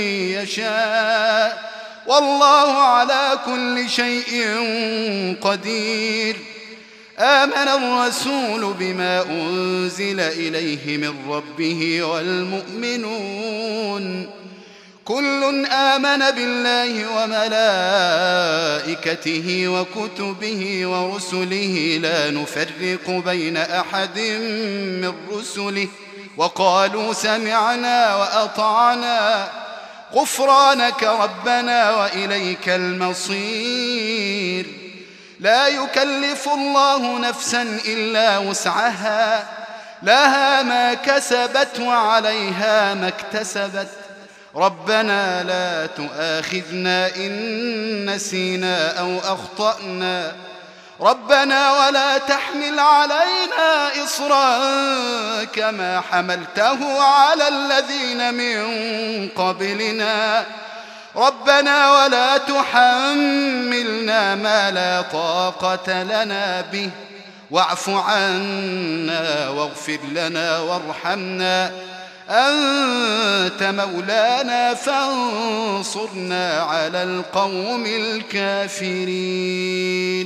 يشاء والله على كل شيء قدير آمن الرسول بما أنزل إليه من ربه والمؤمنون كل آمن بالله وملائكته وكتبه ورسله لا نفرق بين أحد من رسله وقالوا سمعنا وأطعنا غفرانك ربنا وإليك المصير لا يكلف الله نفسا إلا وسعها لها ما كسبت وعليها ما اكتسبت ربنا لا تؤاخذنا إن نسينا أو أخطأنا ربنا ولا تحمل علينا إصرا كما حملته على الذين من قبلنا ربنا ولا تحملنا ما لا طاقة لنا به واعف عنا واغفر لنا وارحمنا أنت مولانا فانصرنا على القوم الكافرين